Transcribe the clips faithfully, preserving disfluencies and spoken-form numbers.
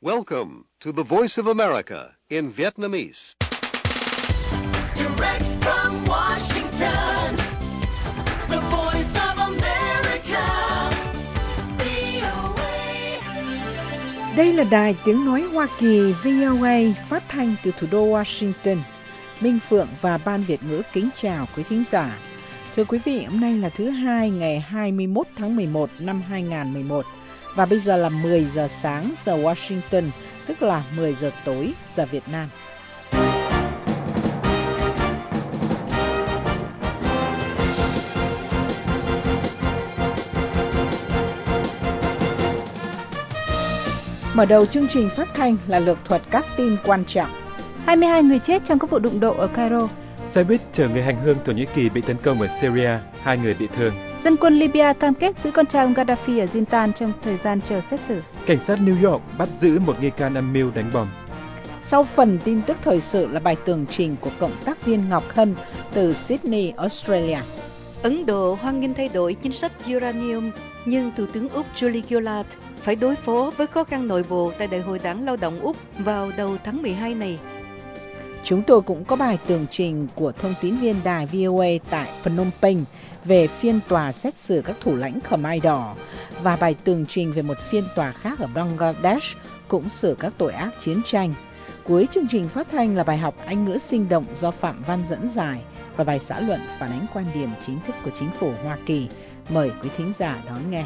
Welcome to the Voice of America in Vietnamese. Direct from Washington, the Voice of America, vê o a. Đây là đài tiếng nói Hoa Kỳ vê o a phát thanh từ thủ đô Washington. Minh Phượng và Ban Việt ngữ kính chào quý thính giả. Thưa quý vị, hôm nay là thứ hai ngày hai mươi mốt tháng mười một năm hai nghìn không trăm mười một và bây giờ là mười giờ sáng giờ Washington, tức là mười giờ tối giờ Việt Nam. Mở đầu chương trình phát thanh là lược thuật các tin quan trọng. hai mươi hai người chết trong các vụ đụng độ ở Cairo. Xe buýt chở người hành hương Thổ Nhĩ Kỳ bị tấn công ở Syria, hai người bị thương. Dân quân Libya cam kết giữ con trai ông Gaddafi ở Zintan trong thời gian chờ xét xử. Cảnh sát New York bắt giữ một nghi can âm mưu đánh bom. Sau phần tin tức thời sự là bài tường trình của cộng tác viên Ngọc Hân từ Sydney, Australia. Ấn Độ hoan nghênh thay đổi chính sách uranium, nhưng Thủ tướng Úc Julie Gillard phải đối phó với khó khăn nội bộ tại Đại hội Đảng Lao động Úc vào đầu tháng mười hai này. Chúng tôi cũng có bài tường trình của thông tín viên đài vê o a tại Phnom Penh về phiên tòa xét xử các thủ lãnh Khmer Đỏ và bài tường trình về một phiên tòa khác ở Bangladesh cũng xử các tội ác chiến tranh. Cuối chương trình phát thanh là bài học Anh ngữ sinh động do Phạm Văn dẫn giải và bài xã luận phản ánh quan điểm chính thức của chính phủ Hoa Kỳ. Mời quý thính giả đón nghe.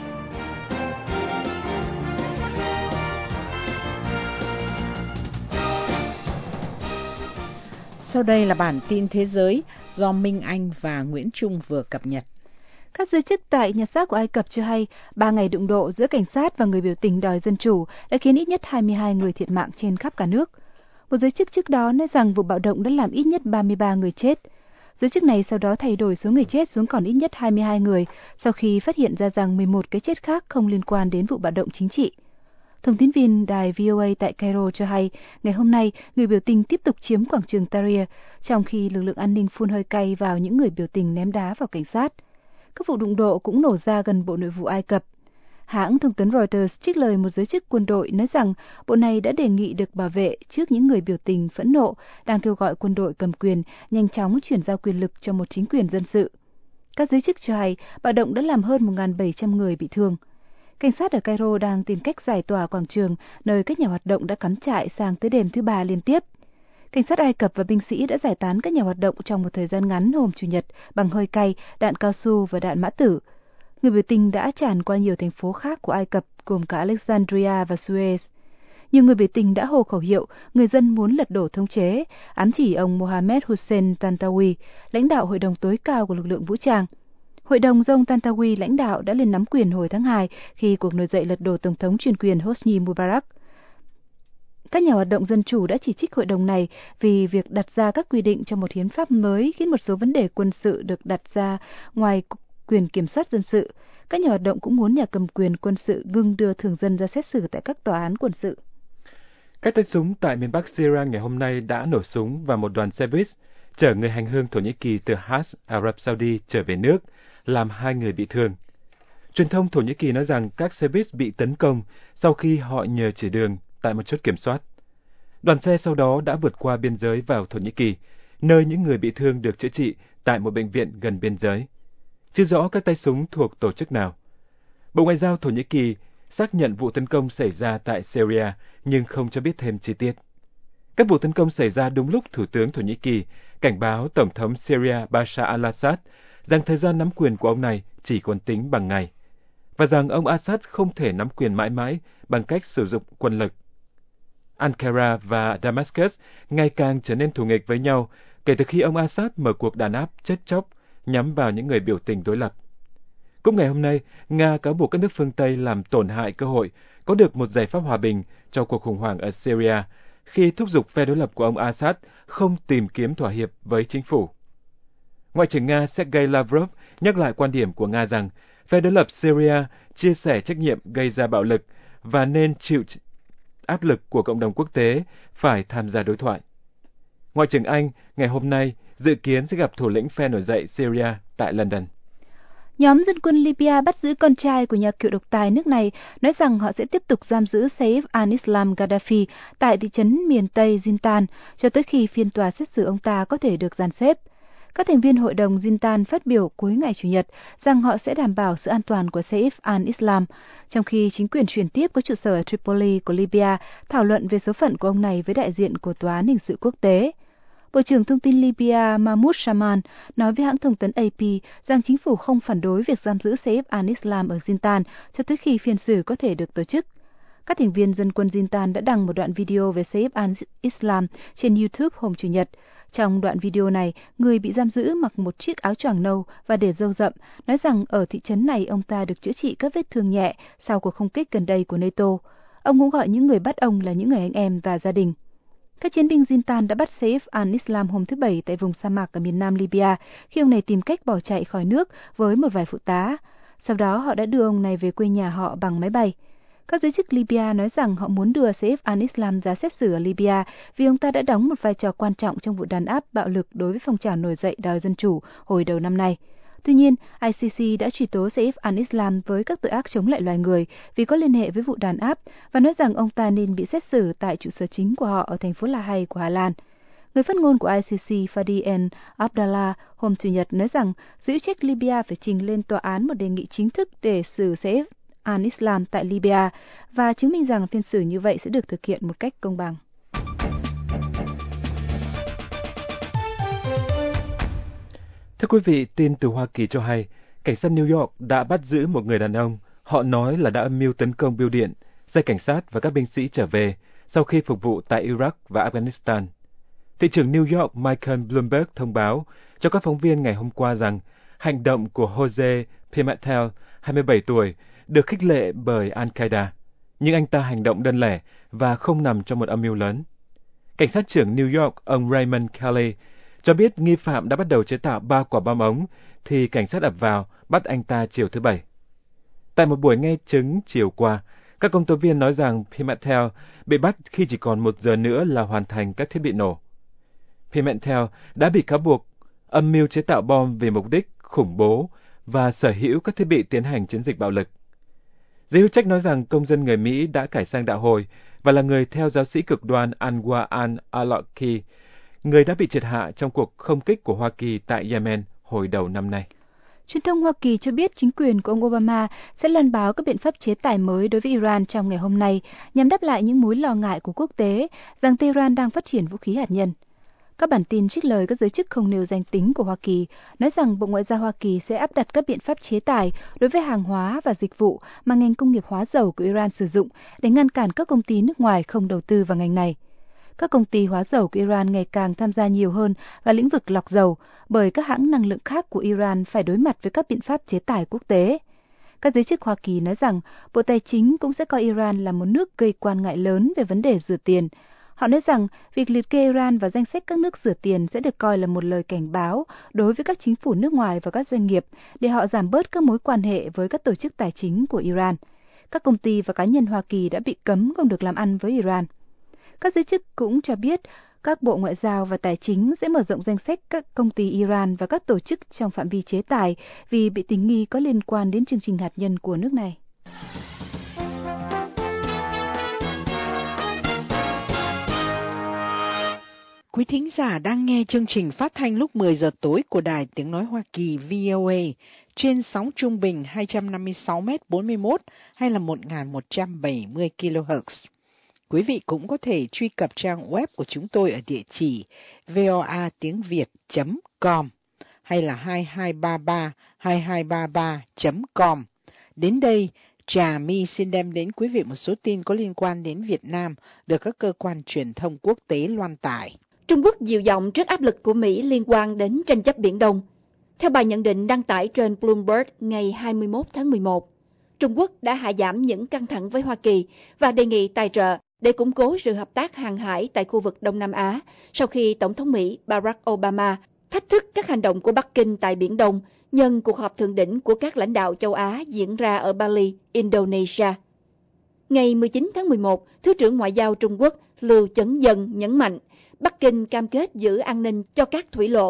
Sau đây là bản tin thế giới do Minh Anh và Nguyễn Trung vừa cập nhật. Các giới chức tại nhà xác của Ai Cập cho hay ba ngày đụng độ giữa cảnh sát và người biểu tình đòi dân chủ đã khiến ít nhất hai mươi hai người thiệt mạng trên khắp cả nước. Một giới chức trước đó nói rằng vụ bạo động đã làm ít nhất ba mươi ba người chết. Giới chức này sau đó thay đổi số người chết xuống còn ít nhất hai mươi hai người sau khi phát hiện ra rằng mười một cái chết khác không liên quan đến vụ bạo động chính trị. Thông tín viên đài vê o a tại Cairo cho hay, ngày hôm nay, người biểu tình tiếp tục chiếm quảng trường Tahrir, trong khi lực lượng an ninh phun hơi cay vào những người biểu tình ném đá vào cảnh sát. Các vụ đụng độ cũng nổ ra gần Bộ Nội vụ Ai Cập. Hãng thông tấn Reuters trích lời một giới chức quân đội nói rằng bộ này đã đề nghị được bảo vệ trước những người biểu tình phẫn nộ, đang kêu gọi quân đội cầm quyền nhanh chóng chuyển giao quyền lực cho một chính quyền dân sự. Các giới chức cho hay, bạo động đã làm hơn một nghìn bảy trăm người bị thương. Cảnh sát ở Cairo đang tìm cách giải tỏa quảng trường nơi các nhà hoạt động đã cắm trại sang tới đêm thứ ba liên tiếp. Cảnh sát Ai Cập và binh sĩ đã giải tán các nhà hoạt động trong một thời gian ngắn hôm Chủ nhật bằng hơi cay, đạn cao su và đạn mã tử. Người biểu tình đã tràn qua nhiều thành phố khác của Ai Cập gồm cả Alexandria và Suez. Nhiều người biểu tình đã hô khẩu hiệu người dân muốn lật đổ thống chế, ám chỉ ông Mohammed Hussein Tantawi, lãnh đạo hội đồng tối cao của lực lượng vũ trang. Hội đồng do ông Tantawi lãnh đạo đã lên nắm quyền hồi tháng hai khi cuộc nổi dậy lật đổ Tổng thống chuyên quyền Hosni Mubarak. Các nhà hoạt động dân chủ đã chỉ trích hội đồng này vì việc đặt ra các quy định cho một hiến pháp mới khiến một số vấn đề quân sự được đặt ra ngoài quyền kiểm soát dân sự. Các nhà hoạt động cũng muốn nhà cầm quyền quân sự ngừng đưa thường dân ra xét xử tại các tòa án quân sự. Các tay súng tại miền Bắc Syria ngày hôm nay đã nổ súng vào một đoàn xe buýt chở người hành hương Thổ Nhĩ Kỳ từ Hajj, Ả Rập Saudi trở về nước, làm hai người bị thương. Truyền thông Thổ Nhĩ Kỳ nói rằng các xe buýt bị tấn công sau khi họ nhờ chỉ đường tại một chốt kiểm soát. Đoàn xe sau đó đã vượt qua biên giới vào Thổ Nhĩ Kỳ, nơi những người bị thương được chữa trị tại một bệnh viện gần biên giới. Chưa rõ các tay súng thuộc tổ chức nào. Bộ Ngoại giao Thổ Nhĩ Kỳ xác nhận vụ tấn công xảy ra tại Syria nhưng không cho biết thêm chi tiết. Các vụ tấn công xảy ra đúng lúc Thủ tướng Thổ Nhĩ Kỳ cảnh báo Tổng thống Syria Bashar al-Assad rằng thời gian nắm quyền của ông này chỉ còn tính bằng ngày, và rằng ông Assad không thể nắm quyền mãi mãi bằng cách sử dụng quân lực. Ankara và Damascus ngày càng trở nên thù nghịch với nhau kể từ khi ông Assad mở cuộc đàn áp chết chóc nhắm vào những người biểu tình đối lập. Cũng ngày hôm nay, Nga cáo buộc các nước phương Tây làm tổn hại cơ hội có được một giải pháp hòa bình cho cuộc khủng hoảng ở Syria khi thúc giục phe đối lập của ông Assad không tìm kiếm thỏa hiệp với chính phủ. Ngoại trưởng Nga Sergei Lavrov nhắc lại quan điểm của Nga rằng phe đối lập Syria chia sẻ trách nhiệm gây ra bạo lực và nên chịu áp lực của cộng đồng quốc tế phải tham gia đối thoại. Ngoại trưởng Anh ngày hôm nay dự kiến sẽ gặp thủ lĩnh phe nổi dậy Syria tại London. Nhóm dân quân Libya bắt giữ con trai của nhà cựu độc tài nước này, nói rằng họ sẽ tiếp tục giam giữ Saif al-Islam Gaddafi tại thị trấn miền Tây Zintan cho tới khi phiên tòa xét xử ông ta có thể được dàn xếp. Các thành viên hội đồng Zintan phát biểu cuối ngày Chủ nhật rằng họ sẽ đảm bảo sự an toàn của Saif al-Islam, trong khi chính quyền chuyển tiếp có trụ sở ở Tripoli của Libya thảo luận về số phận của ông này với đại diện của Tòa án Hình sự Quốc tế. Bộ trưởng Thông tin Libya Mahmoud Shaman nói với hãng thông tấn A P rằng chính phủ không phản đối việc giam giữ Saif al-Islam ở Zintan cho tới khi phiên xử có thể được tổ chức. Các thành viên dân quân Zintan đã đăng một đoạn video về Saif al-Islam trên YouTube hôm Chủ nhật. Trong đoạn video này, người bị giam giữ mặc một chiếc áo choàng nâu và để râu rậm, nói rằng ở thị trấn này ông ta được chữa trị các vết thương nhẹ sau cuộc không kích gần đây của NATO. Ông cũng gọi những người bắt ông là những người anh em và gia đình. Các chiến binh Zintan đã bắt Saif al-Islam hôm thứ Bảy tại vùng sa mạc ở miền nam Libya khi ông này tìm cách bỏ chạy khỏi nước với một vài phụ tá. Sau đó họ đã đưa ông này về quê nhà họ bằng máy bay. Các giới chức Libya nói rằng họ muốn đưa Saif al-Islam ra xét xử ở Libya vì ông ta đã đóng một vai trò quan trọng trong vụ đàn áp bạo lực đối với phong trào nổi dậy đòi dân chủ hồi đầu năm nay. Tuy nhiên, I C C đã truy tố Saif al-Islam với các tội ác chống lại loài người vì có liên hệ với vụ đàn áp và nói rằng ông ta nên bị xét xử tại trụ sở chính của họ ở thành phố La Hay của Hà Lan. Người phát ngôn của I C C Fadi El Abdallah hôm Chủ nhật nói rằng giới hữu trách Libya phải trình lên tòa án một đề nghị chính thức để xử Saif al-Islam tại Libya và chứng minh rằng phiên xử như vậy sẽ được thực hiện một cách công bằng. Thưa quý vị, tin từ Hoa Kỳ cho hay, cảnh sát New York đã bắt giữ một người đàn ông, họ nói là đã âm mưu tấn công bưu điện, xe cảnh sát và các binh sĩ trở về sau khi phục vụ tại Iraq và Afghanistan. Thị trưởng New York Michael Bloomberg thông báo cho các phóng viên ngày hôm qua rằng hành động của Jose Pimentel, hai mươi bảy tuổi, được khích lệ bởi Al-Qaeda, nhưng anh ta hành động đơn lẻ và không nằm trong một âm mưu lớn. Cảnh sát trưởng New York, ông Raymond Kelly, cho biết nghi phạm đã bắt đầu chế tạo ba quả bom ống, thì cảnh sát ập vào, bắt anh ta chiều thứ Bảy. Tại một buổi nghe chứng chiều qua, các công tố viên nói rằng Pimentel bị bắt khi chỉ còn một giờ nữa là hoàn thành các thiết bị nổ. Pimentel đã bị cáo buộc âm mưu chế tạo bom vì mục đích khủng bố và sở hữu các thiết bị tiến hành chiến dịch bạo lực. Giới hữu trách nói rằng công dân người Mỹ đã cải sang đạo Hồi và là người theo giáo sĩ cực đoan Anwar al-Awlaki, người đã bị triệt hạ trong cuộc không kích của Hoa Kỳ tại Yemen hồi đầu năm nay. Truyền thông Hoa Kỳ cho biết chính quyền của ông Obama sẽ loan báo các biện pháp chế tài mới đối với Iran trong ngày hôm nay nhằm đáp lại những mối lo ngại của quốc tế rằng Tehran đang phát triển vũ khí hạt nhân. Các bản tin trích lời các giới chức không nêu danh tính của Hoa Kỳ nói rằng Bộ Ngoại giao Hoa Kỳ sẽ áp đặt các biện pháp chế tài đối với hàng hóa và dịch vụ mà ngành công nghiệp hóa dầu của Iran sử dụng để ngăn cản các công ty nước ngoài không đầu tư vào ngành này. Các công ty hóa dầu của Iran ngày càng tham gia nhiều hơn vào lĩnh vực lọc dầu bởi các hãng năng lượng khác của Iran phải đối mặt với các biện pháp chế tài quốc tế. Các giới chức Hoa Kỳ nói rằng Bộ Tài chính cũng sẽ coi Iran là một nước gây quan ngại lớn về vấn đề rửa tiền. Họ nói rằng việc liệt kê Iran vào danh sách các nước rửa tiền sẽ được coi là một lời cảnh báo đối với các chính phủ nước ngoài và các doanh nghiệp để họ giảm bớt các mối quan hệ với các tổ chức tài chính của Iran. Các công ty và cá nhân Hoa Kỳ đã bị cấm không được làm ăn với Iran. Các giới chức cũng cho biết các bộ ngoại giao và tài chính sẽ mở rộng danh sách các công ty Iran và các tổ chức trong phạm vi chế tài vì bị tình nghi có liên quan đến chương trình hạt nhân của nước này. Quý thính giả đang nghe chương trình phát thanh lúc mười giờ tối của Đài Tiếng Nói Hoa Kỳ V O A trên sóng trung bình hai trăm năm mươi sáu mét bốn mươi mốt hay là một nghìn một trăm bảy mươi ki lô héc. Quý vị cũng có thể truy cập trang web của chúng tôi ở địa chỉ voa tiếng việt chấm com hay là hai hai ba ba hai hai ba ba chấm com. Đến đây, Trà My xin đem đến quý vị một số tin có liên quan đến Việt Nam được các cơ quan truyền thông quốc tế loan tải. Trung Quốc dịu giọng trước áp lực của Mỹ liên quan đến tranh chấp Biển Đông. Theo bài nhận định đăng tải trên Bloomberg ngày hai mươi mốt tháng mười một, Trung Quốc đã hạ giảm những căng thẳng với Hoa Kỳ và đề nghị tài trợ để củng cố sự hợp tác hàng hải tại khu vực Đông Nam Á sau khi Tổng thống Mỹ Barack Obama thách thức các hành động của Bắc Kinh tại Biển Đông nhân cuộc họp thượng đỉnh của các lãnh đạo châu Á diễn ra ở Bali, Indonesia. Ngày mười chín tháng mười một, Thứ trưởng Ngoại giao Trung Quốc Lưu Chấn Dân nhấn mạnh Bắc Kinh cam kết giữ an ninh cho các thủy lộ,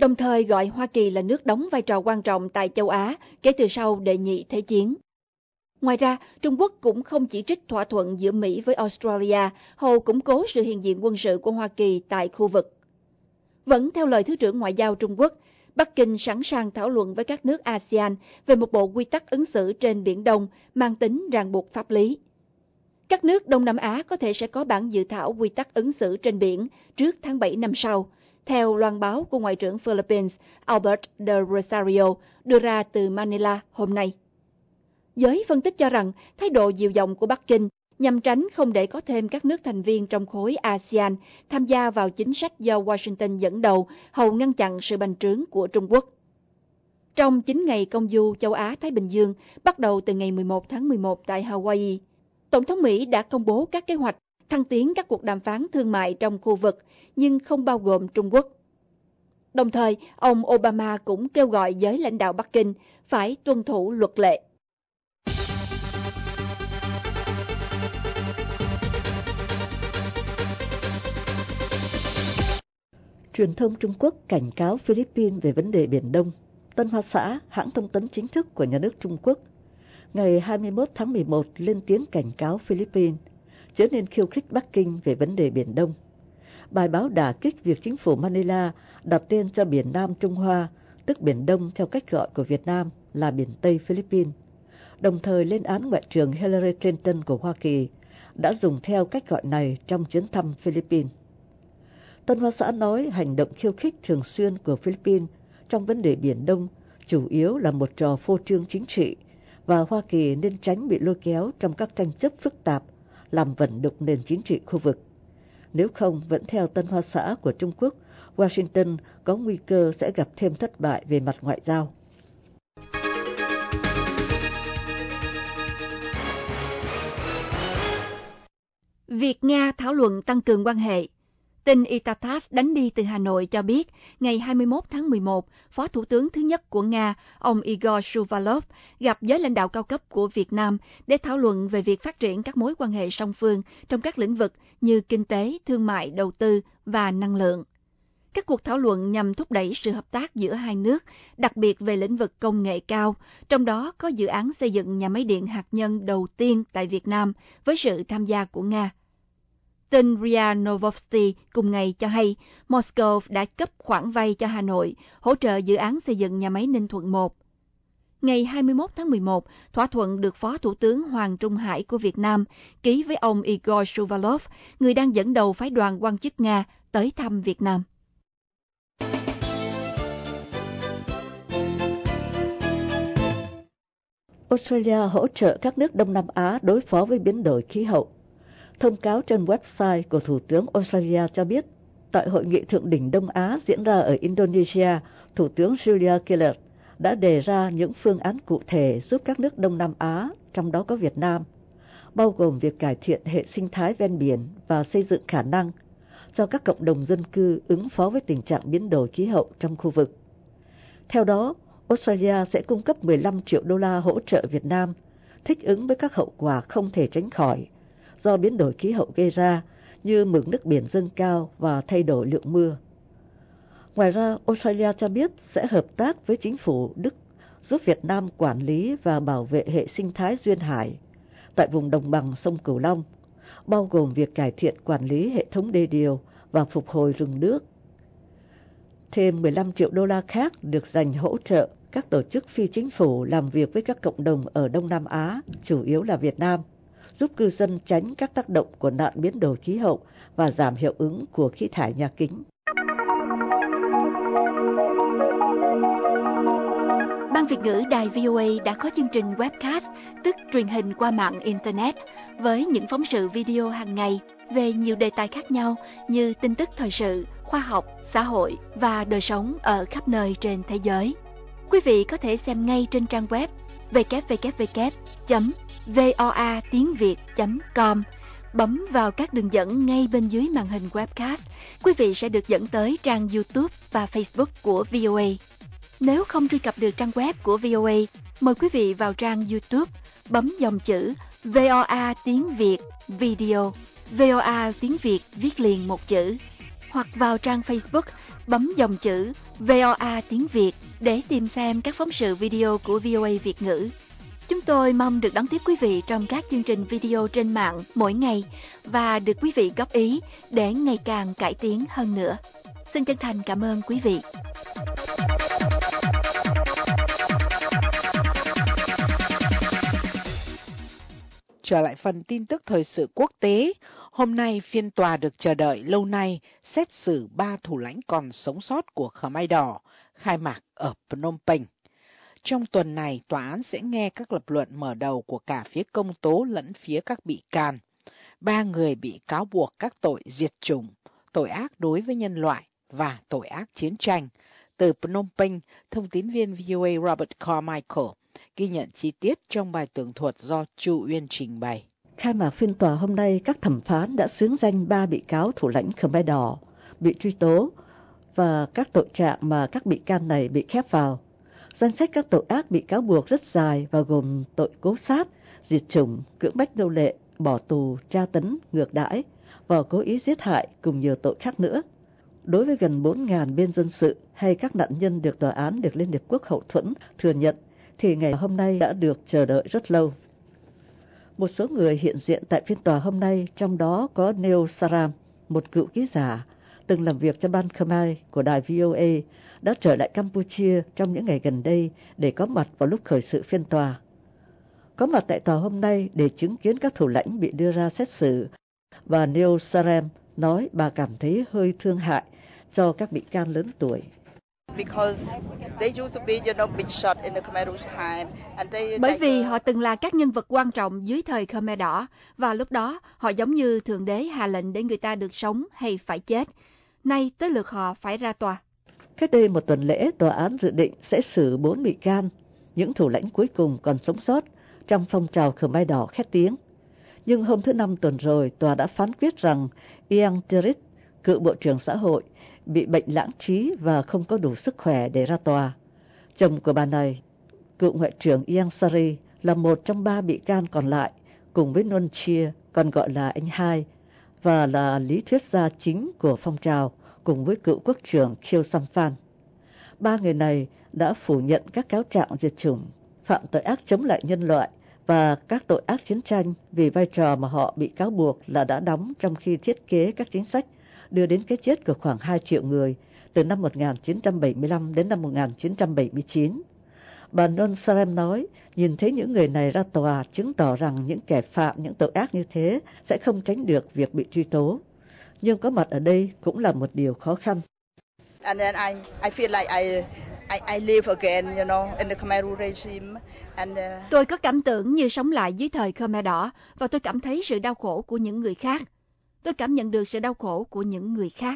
đồng thời gọi Hoa Kỳ là nước đóng vai trò quan trọng tại châu Á kể từ sau Đệ nhị Thế chiến. Ngoài ra, Trung Quốc cũng không chỉ trích thỏa thuận giữa Mỹ với Australia, hầu củng cố sự hiện diện quân sự của Hoa Kỳ tại khu vực. Vẫn theo lời Thứ trưởng Ngoại giao Trung Quốc, Bắc Kinh sẵn sàng thảo luận với các nước a sê an về một bộ quy tắc ứng xử trên Biển Đông mang tính ràng buộc pháp lý. Các nước Đông Nam Á có thể sẽ có bản dự thảo quy tắc ứng xử trên biển trước tháng bảy năm sau, theo loan báo của Ngoại trưởng Philippines Albert de Rosario đưa ra từ Manila hôm nay. Giới phân tích cho rằng thái độ dịu dòng của Bắc Kinh nhằm tránh không để có thêm các nước thành viên trong khối a sê an tham gia vào chính sách do Washington dẫn đầu hầu ngăn chặn sự bành trướng của Trung Quốc. Trong chín ngày công du châu Á-Thái Bình Dương, bắt đầu từ ngày mười một tháng mười một tại Hawaii, Tổng thống Mỹ đã công bố các kế hoạch thăng tiến các cuộc đàm phán thương mại trong khu vực, nhưng không bao gồm Trung Quốc. Đồng thời, ông Obama cũng kêu gọi giới lãnh đạo Bắc Kinh phải tuân thủ luật lệ. Truyền thông Trung Quốc cảnh cáo Philippines về vấn đề Biển Đông. Tân Hoa Xã, hãng thông tấn chính thức của nhà nước Trung Quốc, ngày hai mươi mốt tháng mười một lên tiếng cảnh cáo Philippines chớ nên khiêu khích Bắc Kinh về vấn đề Biển Đông. Bài báo đả kích việc chính phủ Manila đặt tên cho Biển Nam Trung Hoa, tức Biển Đông theo cách gọi của Việt Nam là Biển Tây Philippines, đồng thời lên án Ngoại trưởng Hillary Clinton của Hoa Kỳ đã dùng theo cách gọi này trong chuyến thăm Philippines. Tân Hoa Xã nói hành động khiêu khích thường xuyên của Philippines trong vấn đề Biển Đông chủ yếu là một trò phô trương chính trị và Hoa Kỳ nên tránh bị lôi kéo trong các tranh chấp phức tạp làm vẩn đục nền chính trị khu vực. Nếu không, vẫn theo Tân Hoa Xã của Trung Quốc, Washington có nguy cơ sẽ gặp thêm thất bại về mặt ngoại giao. Việt-Nga thảo luận tăng cường quan hệ. Tin Itatas đánh đi từ Hà Nội cho biết, ngày hai mươi mốt tháng mười một, Phó Thủ tướng thứ nhất của Nga, ông Igor Shuvalov, gặp giới lãnh đạo cao cấp của Việt Nam để thảo luận về việc phát triển các mối quan hệ song phương trong các lĩnh vực như kinh tế, thương mại, đầu tư và năng lượng. Các cuộc thảo luận nhằm thúc đẩy sự hợp tác giữa hai nước, đặc biệt về lĩnh vực công nghệ cao, trong đó có dự án xây dựng nhà máy điện hạt nhân đầu tiên tại Việt Nam với sự tham gia của Nga. Tin rê a Novosti cùng ngày cho hay, Moscow đã cấp khoản vay cho Hà Nội hỗ trợ dự án xây dựng nhà máy Ninh Thuận một. Ngày hai mươi mốt tháng mười một, thỏa thuận được Phó Thủ tướng Hoàng Trung Hải của Việt Nam ký với ông Igor Shuvalov, người đang dẫn đầu phái đoàn quan chức Nga tới thăm Việt Nam. Australia hỗ trợ các nước Đông Nam Á đối phó với biến đổi khí hậu. Thông cáo trên website của Thủ tướng Australia cho biết, tại hội nghị thượng đỉnh Đông Á diễn ra ở Indonesia, Thủ tướng Julia Gillard đã đề ra những phương án cụ thể giúp các nước Đông Nam Á, trong đó có Việt Nam, bao gồm việc cải thiện hệ sinh thái ven biển và xây dựng khả năng cho các cộng đồng dân cư ứng phó với tình trạng biến đổi khí hậu trong khu vực. Theo đó, Australia sẽ cung cấp mười lăm triệu đô la hỗ trợ Việt Nam thích ứng với các hậu quả không thể tránh khỏi do biến đổi khí hậu gây ra như mực nước biển dâng cao và thay đổi lượng mưa. Ngoài ra, Australia cho biết sẽ hợp tác với chính phủ Đức giúp Việt Nam quản lý và bảo vệ hệ sinh thái duyên hải tại vùng đồng bằng sông Cửu Long, bao gồm việc cải thiện quản lý hệ thống đê điều và phục hồi rừng nước. Thêm mười lăm triệu đô la khác được dành hỗ trợ các tổ chức phi chính phủ làm việc với các cộng đồng ở Đông Nam Á, chủ yếu là Việt Nam, giúp cư dân tránh các tác động của nạn biến đổi khí hậu và giảm hiệu ứng của khí thải nhà kính. Ban Việt ngữ Đài vê o a đã có chương trình webcast, tức truyền hình qua mạng Internet, với những phóng sự video hàng ngày về nhiều đề tài khác nhau như tin tức thời sự, khoa học, xã hội và đời sống ở khắp nơi trên thế giới. Quý vị có thể xem ngay trên trang web w w w chấm voa tiếng việt chấm com. Bấm vào các đường dẫn ngay bên dưới màn hình webcast, quý vị sẽ được dẫn tới trang YouTube và Facebook của vê o a. Nếu không truy cập được trang web của vê o a, mời quý vị vào trang YouTube, bấm dòng chữ vê o a tiếng Việt Video, vê o a tiếng Việt viết liền một chữ, hoặc vào trang Facebook, bấm dòng chữ vê o a tiếng Việt để tìm xem các phóng sự video của vê o a Việt ngữ. Chúng tôi mong được đón tiếp quý vị trong các chương trình video trên mạng mỗi ngày và được quý vị góp ý để ngày càng cải tiến hơn nữa. Xin chân thành cảm ơn quý vị. Trở lại phần tin tức thời sự quốc tế, hôm nay phiên tòa được chờ đợi lâu nay xét xử ba thủ lãnh còn sống sót của Khmer Đỏ khai mạc ở Phnom Penh. Trong tuần này, tòa án sẽ nghe các lập luận mở đầu của cả phía công tố lẫn phía các bị can. Ba người bị cáo buộc các tội diệt chủng, tội ác đối với nhân loại và tội ác chiến tranh. Từ Phnom Penh, thông tín viên vê o a Robert Carmichael ghi nhận chi tiết trong bài tường thuật do Chu Uyên trình bày. Khai mạc phiên tòa hôm nay, các thẩm phán đã xướng danh ba bị cáo thủ lãnh Khmer Đỏ bị truy tố và các tội trạng mà các bị can này bị khép vào. Danh sách các tội ác bị cáo buộc rất dài và gồm tội cố sát, diệt chủng, cưỡng bách nô lệ, bỏ tù, tra tấn, ngược đãi và cố ý giết hại cùng nhiều tội khác nữa. Đối với gần bốn nghìn bên dân sự hay các nạn nhân được tòa án được Liên Hiệp Quốc hậu thuẫn thừa nhận, thì ngày hôm nay đã được chờ đợi rất lâu. Một số người hiện diện tại phiên tòa hôm nay, trong đó có Neo Saram, một cựu ký giả, từng làm việc cho Ban Khmer của đài vê o a, đã trở lại Campuchia trong những ngày gần đây để có mặt vào lúc khởi sự phiên tòa. Có mặt tại tòa hôm nay để chứng kiến các thủ lãnh bị đưa ra xét xử, và Neo Saram nói bà cảm thấy hơi thương hại cho các bị can lớn tuổi. Bởi vì họ từng là các nhân vật quan trọng dưới thời Khmer Đỏ, và lúc đó họ giống như thượng đế hạ lệnh để người ta được sống hay phải chết. Nay tới lượt họ phải ra tòa. Cách đây một tuần lễ, tòa án dự định sẽ xử bốn bị can, những thủ lãnh cuối cùng còn sống sót trong phong trào Khmer Đỏ khét tiếng. Nhưng hôm thứ Năm tuần rồi, tòa đã phán quyết rằng Ieng Terit, cựu Bộ trưởng Xã hội, bị bệnh lãng trí và không có đủ sức khỏe để ra tòa. Chồng của bà này, cựu Ngoại trưởng Ieng Sary, là một trong ba bị can còn lại, cùng với Non Chia, còn gọi là anh hai, và là lý thuyết gia chính của phong trào, cùng với cựu quốc trưởng Khieu Samphan. Ba người này đã phủ nhận các cáo trạng diệt chủng, phạm tội ác chống lại nhân loại và các tội ác chiến tranh vì vai trò mà họ bị cáo buộc là đã đóng trong khi thiết kế các chính sách đưa đến cái chết của khoảng hai triệu người từ năm một nghìn chín trăm bảy mươi lăm đến năm một nghìn chín trăm bảy mươi chín. Bà Non Saram nói, nhìn thấy những người này ra tòa chứng tỏ rằng những kẻ phạm những tội ác như thế sẽ không tránh được việc bị truy tố. Nhưng có mặt ở đây cũng là một điều khó khăn. And then I I feel like I I, I live again, you know, in the Khmer Rouge regime. And uh... Tôi có cảm tưởng như sống lại dưới thời Khmer Đỏ, và tôi cảm thấy sự đau khổ của những người khác. Tôi cảm nhận được sự đau khổ của những người khác.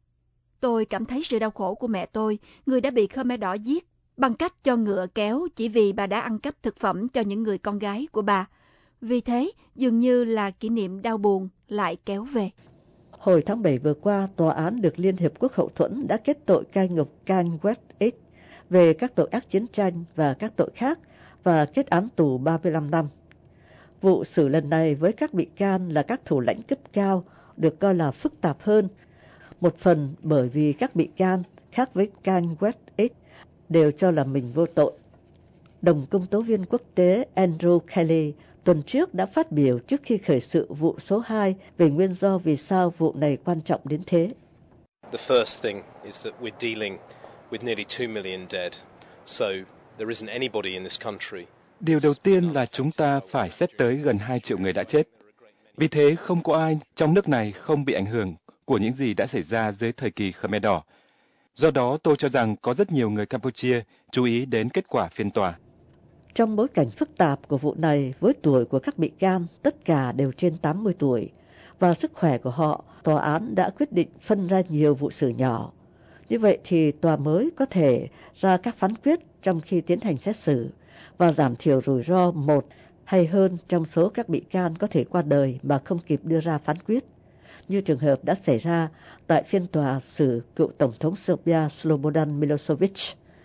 Tôi cảm thấy sự đau khổ của mẹ tôi, người đã bị Khmer Đỏ giết bằng cách cho ngựa kéo chỉ vì bà đã ăn cắp thực phẩm cho những người con gái của bà. Vì thế, dường như là kỷ niệm đau buồn lại kéo về. Hồi tháng bảy vừa qua, tòa án được Liên Hiệp Quốc hậu thuẫn đã kết tội cai ngục Kang West X về các tội ác chiến tranh và các tội khác và kết án tù ba mươi lăm năm. Vụ xử lần này với các bị can là các thủ lãnh cấp cao được coi là phức tạp hơn, một phần bởi vì các bị can khác với Kang West X đều cho là mình vô tội. Đồng công tố viên quốc tế Andrew Kelly tuần trước đã phát biểu trước khi khởi sự vụ số hai về nguyên do vì sao vụ này quan trọng đến thế. The first thing is that we're dealing with nearly two million dead, so there isn't anybody in this country. Điều đầu tiên là chúng ta phải xét tới gần hai triệu người đã chết. Vì thế không có ai trong nước này không bị ảnh hưởng của những gì đã xảy ra dưới thời kỳ Khmer Đỏ. Do đó tôi cho rằng có rất nhiều người Campuchia chú ý đến kết quả phiên tòa. Trong bối cảnh phức tạp của vụ này, với tuổi của các bị can tất cả đều trên tám mươi tuổi, và sức khỏe của họ, tòa án đã quyết định phân ra nhiều vụ xử nhỏ. Như vậy thì tòa mới có thể ra các phán quyết trong khi tiến hành xét xử, và giảm thiểu rủi ro một hay hơn trong số các bị can có thể qua đời mà không kịp đưa ra phán quyết, như trường hợp đã xảy ra tại phiên tòa xử cựu Tổng thống Serbia Slobodan Milosevic.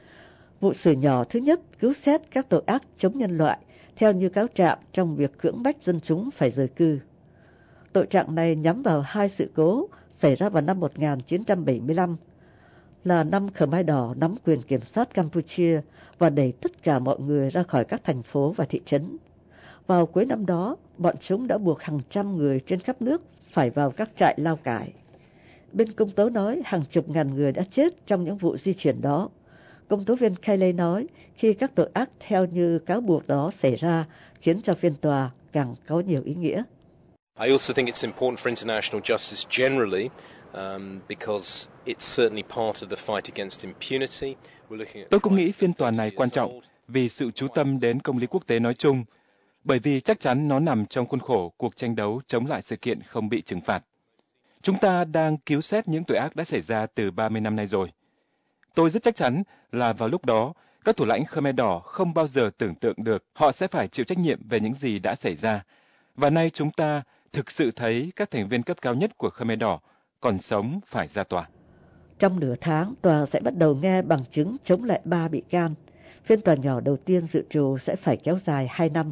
Vụ xử nhỏ thứ nhất cứu xét các tội ác chống nhân loại theo như cáo trạng trong việc cưỡng bách dân chúng phải rời cư. Tội trạng này nhắm vào hai sự cố xảy ra vào năm một nghìn chín trăm bảy mươi lăm là năm Khmer Đỏ nắm quyền kiểm soát Campuchia và đẩy tất cả mọi người ra khỏi các thành phố và thị trấn. Vào cuối năm đó, bọn chúng đã buộc hàng trăm người trên khắp nước phải vào các trại lao cải. Bên công tố nói hàng chục ngàn người đã chết trong những vụ di chuyển đó. Công tố viên Kelly nói khi các tội ác theo như cáo buộc đó xảy ra khiến cho phiên tòa càng có nhiều ý nghĩa. I also think it's important for international justice generally, um, because it's certainly part of the fight against impunity. We're looking at Tôi cũng nghĩ phiên tòa này quan trọng vì sự chú tâm đến công lý quốc tế nói chung, bởi vì chắc chắn nó nằm trong khuôn khổ cuộc tranh đấu chống lại sự kiện không bị trừng phạt. Chúng ta đang cứu xét những tội ác đã xảy ra từ ba mươi năm nay rồi. Tôi rất chắc chắn là vào lúc đó, các thủ lãnh Khmer Đỏ không bao giờ tưởng tượng được họ sẽ phải chịu trách nhiệm về những gì đã xảy ra. Và nay chúng ta thực sự thấy các thành viên cấp cao nhất của Khmer Đỏ còn sống phải ra tòa. Trong nửa tháng, tòa sẽ bắt đầu nghe bằng chứng chống lại ba bị can. Phiên tòa nhỏ đầu tiên dự trù sẽ phải kéo dài hai năm.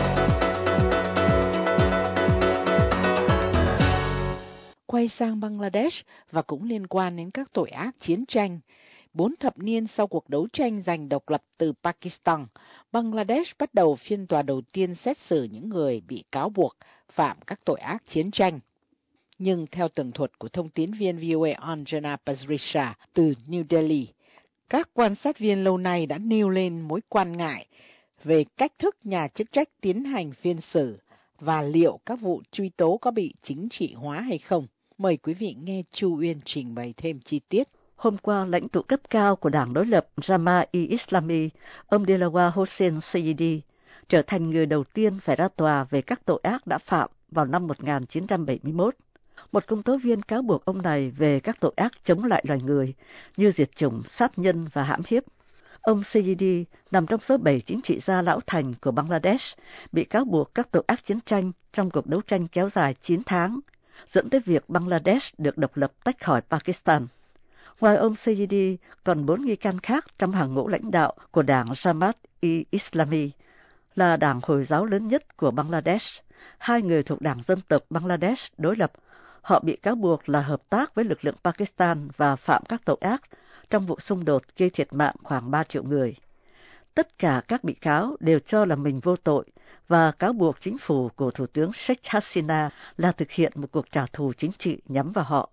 Quay sang Bangladesh và cũng liên quan đến các tội ác chiến tranh. Bốn thập niên sau cuộc đấu tranh giành độc lập từ Pakistan, Bangladesh bắt đầu phiên tòa đầu tiên xét xử những người bị cáo buộc phạm các tội ác chiến tranh. Nhưng theo tường thuật của thông tín viên vê o a Anjana Pasricha từ New Delhi, các quan sát viên lâu nay đã nêu lên mối quan ngại về cách thức nhà chức trách tiến hành phiên xử và liệu các vụ truy tố có bị chính trị hóa hay không. Mời quý vị nghe Chu Uyên trình bày thêm chi tiết. Hôm qua, lãnh tụ cấp cao của đảng đối lập Jama-e-Islami, ông Dilawar Hossain Sayyidi, trở thành người đầu tiên phải ra tòa về các tội ác đã phạm vào năm một nghìn chín trăm bảy mươi mốt. Một công tố viên cáo buộc ông này về các tội ác chống lại loài người như diệt chủng, sát nhân và hãm hiếp. Ông Sayyidi nằm trong số bảy chính trị gia lão thành của Bangladesh bị cáo buộc các tội ác chiến tranh trong cuộc đấu tranh kéo dài chín tháng, dẫn tới việc Bangladesh được độc lập tách khỏi Pakistan. Ngoài ông Sayyidi, còn bốn nghi can khác trong hàng ngũ lãnh đạo của đảng Jamaat-e-Islami, là đảng Hồi giáo lớn nhất của Bangladesh. Hai người thuộc đảng dân tộc Bangladesh đối lập, họ bị cáo buộc là hợp tác với lực lượng Pakistan và phạm các tội ác trong vụ xung đột gây thiệt mạng khoảng ba triệu người. Tất cả các bị cáo đều cho là mình vô tội và cáo buộc chính phủ của Thủ tướng Sheikh Hasina là thực hiện một cuộc trả thù chính trị nhắm vào họ.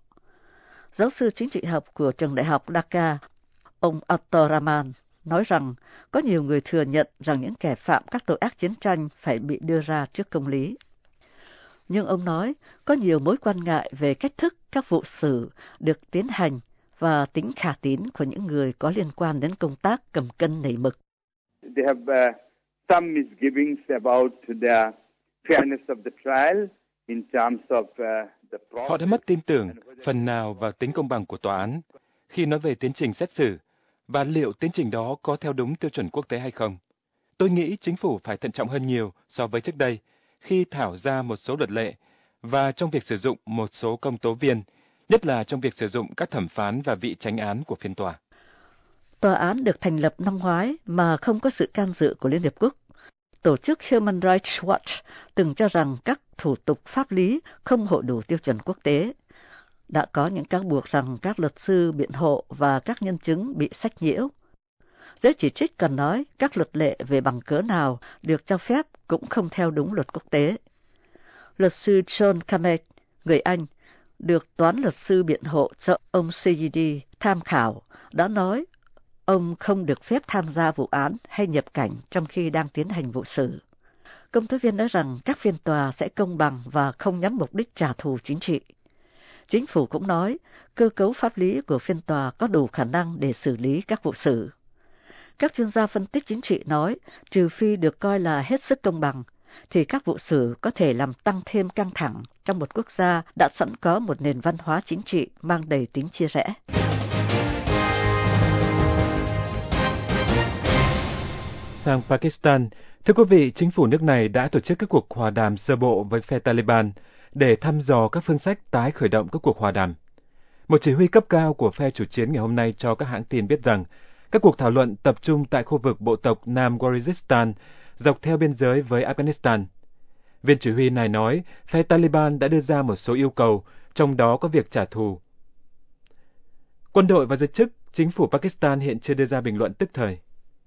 Giáo sư chính trị học của trường đại học Dhaka, ông Attar Rahman, nói rằng có nhiều người thừa nhận rằng những kẻ phạm các tội ác chiến tranh phải bị đưa ra trước công lý. Nhưng ông nói có nhiều mối quan ngại về cách thức các vụ xử được tiến hành và tính khả tín của những người có liên quan đến công tác cầm cân nảy mực. They have uh, some misgivings about the fairness of the trial in terms of uh, the process. Họ đã mất tin tưởng phần nào vào tính công bằng của tòa án khi nói về tiến trình xét xử và liệu tiến trình đó có theo đúng tiêu chuẩn quốc tế hay không. Tôi nghĩ chính phủ phải thận trọng hơn nhiều so với trước đây khi thảo ra một số luật lệ và trong việc sử dụng một số công tố viên, nhất là trong việc sử dụng các thẩm phán và vị chánh án của phiên tòa. Tòa án được thành lập năm ngoái mà không có sự can dự của Liên Hiệp Quốc. Tổ chức Human Rights Watch từng cho rằng các thủ tục pháp lý không hộ đủ tiêu chuẩn quốc tế. Đã có những cáo buộc rằng các luật sư biện hộ và các nhân chứng bị sách nhiễu. Giới chỉ trích còn nói các luật lệ về bằng cớ nào được cho phép cũng không theo đúng luật quốc tế. Luật sư John Kamek, người Anh, được toán luật sư biện hộ cho ông Sayyidi tham khảo, đã nói ông không được phép tham gia vụ án hay nhập cảnh trong khi đang tiến hành vụ xử. Công tố viên nói rằng các phiên tòa sẽ công bằng và không nhắm mục đích trả thù chính trị. Chính phủ cũng nói cơ cấu pháp lý của phiên tòa có đủ khả năng để xử lý các vụ xử. Các chuyên gia phân tích chính trị nói trừ phi được coi là hết sức công bằng, thì các vụ xử có thể làm tăng thêm căng thẳng trong một quốc gia đã sẵn có một nền văn hóa chính trị mang đầy tính chia rẽ. Sang Pakistan, thưa quý vị, chính phủ nước này đã tổ chức các cuộc hòa đàm sơ bộ với phe Taliban để thăm dò các phương sách tái khởi động các cuộc hòa đàm. Một chỉ huy cấp cao của phe chủ chiến ngày hôm nay cho các hãng tin biết rằng các cuộc thảo luận tập trung tại khu vực bộ tộc Nam Waziristan dọc theo biên giới với Afghanistan. Viên chỉ huy này nói phe Taliban đã đưa ra một số yêu cầu, trong đó có việc trả thù. Quân đội và giới chức Chính phủ Pakistan hiện chưa đưa ra bình luận tức thời.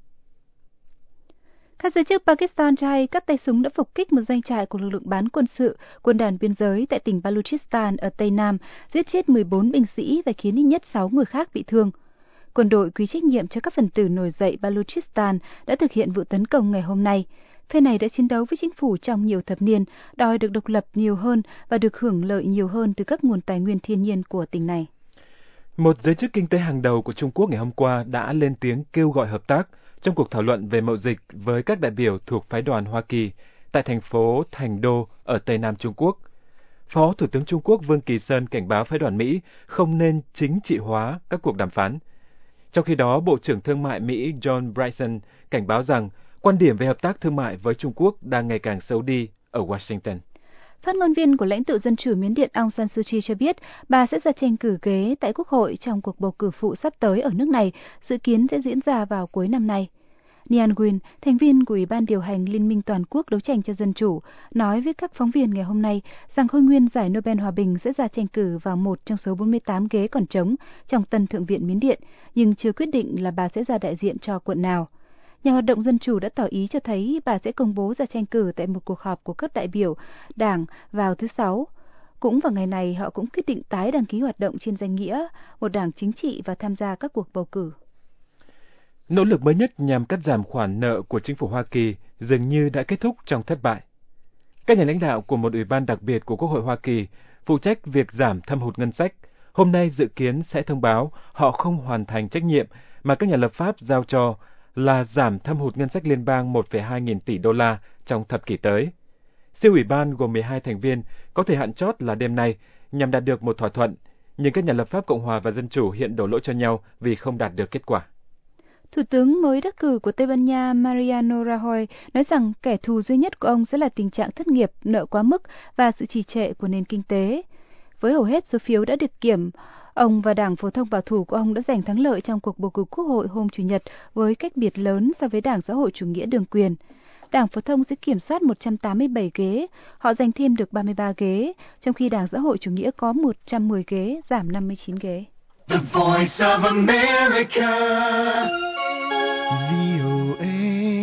Các giới chức Pakistan cho hay các tay súng đã phục kích một doanh trại của lực lượng bán quân sự, quân đoàn biên giới tại tỉnh Balochistan ở Tây Nam, giết chết mười bốn binh sĩ và khiến ít nhất sáu người khác bị thương. Quân đội quy trách nhiệm cho các phần tử nổi dậy Balochistan đã thực hiện vụ tấn công ngày hôm nay. Phe này đã chiến đấu với chính phủ trong nhiều thập niên, đòi được độc lập nhiều hơn và được hưởng lợi nhiều hơn từ các nguồn tài nguyên thiên nhiên của tỉnh này. Một giới chức kinh tế hàng đầu của Trung Quốc ngày hôm qua đã lên tiếng kêu gọi hợp tác trong cuộc thảo luận về mậu dịch với các đại biểu thuộc phái đoàn Hoa Kỳ tại thành phố Thành Đô ở Tây Nam Trung Quốc. Phó Thủ tướng Trung Quốc Vương Kỳ Sơn cảnh báo phái đoàn Mỹ không nên chính trị hóa các cuộc đàm phán. Trong khi đó, Bộ trưởng Thương mại Mỹ John Bryson cảnh báo rằng quan điểm về hợp tác thương mại với Trung Quốc đang ngày càng xấu đi ở Washington. Phát ngôn viên của lãnh tụ Dân chủ Miến Điện Aung San Suu Kyi cho biết bà sẽ ra tranh cử ghế tại Quốc hội trong cuộc bầu cử phụ sắp tới ở nước này, dự kiến sẽ diễn ra vào cuối năm nay. Nhan Nguyen, thành viên của Ủy ban điều hành Liên minh Toàn quốc đấu tranh cho dân chủ, nói với các phóng viên ngày hôm nay rằng khôi nguyên giải Nobel Hòa bình sẽ ra tranh cử vào một trong số bốn mươi tám ghế còn trống trong Tân Thượng viện Miến Điện, nhưng chưa quyết định là bà sẽ ra đại diện cho quận nào. Nhà hoạt động dân chủ đã tỏ ý cho thấy bà sẽ công bố ra tranh cử tại một cuộc họp của các đại biểu đảng vào thứ Sáu. Cũng vào ngày này, họ cũng quyết định tái đăng ký hoạt động trên danh nghĩa một đảng chính trị và tham gia các cuộc bầu cử. Nỗ lực mới nhất nhằm cắt giảm khoản nợ của chính phủ Hoa Kỳ dường như đã kết thúc trong thất bại. Các nhà lãnh đạo của một ủy ban đặc biệt của Quốc hội Hoa Kỳ phụ trách việc giảm thâm hụt ngân sách hôm nay dự kiến sẽ thông báo họ không hoàn thành trách nhiệm mà các nhà lập pháp giao cho là giảm thâm hụt ngân sách liên bang một phẩy hai nghìn tỷ đô la trong thập kỷ tới. Siêu ủy ban gồm mười hai thành viên có thời hạn chót là đêm nay nhằm đạt được một thỏa thuận, nhưng các nhà lập pháp Cộng hòa và Dân chủ hiện đổ lỗi cho nhau vì không đạt được kết quả. Thủ tướng mới đắc cử của Tây Ban Nha Mariano Rajoy nói rằng kẻ thù duy nhất của ông sẽ là tình trạng thất nghiệp, nợ quá mức và sự trì trệ của nền kinh tế. Với hầu hết số phiếu đã được kiểm, ông và Đảng Phổ thông Bảo thủ của ông đã giành thắng lợi trong cuộc bầu cử Quốc hội hôm Chủ nhật với cách biệt lớn so với Đảng Xã hội Chủ nghĩa Đường quyền. Đảng Phổ thông sẽ kiểm soát một trăm tám mươi bảy ghế, họ giành thêm được ba mươi ba ghế, trong khi Đảng Xã hội Chủ nghĩa có một trăm mười ghế, giảm năm mươi chín ghế. The Voice of America. vê o a.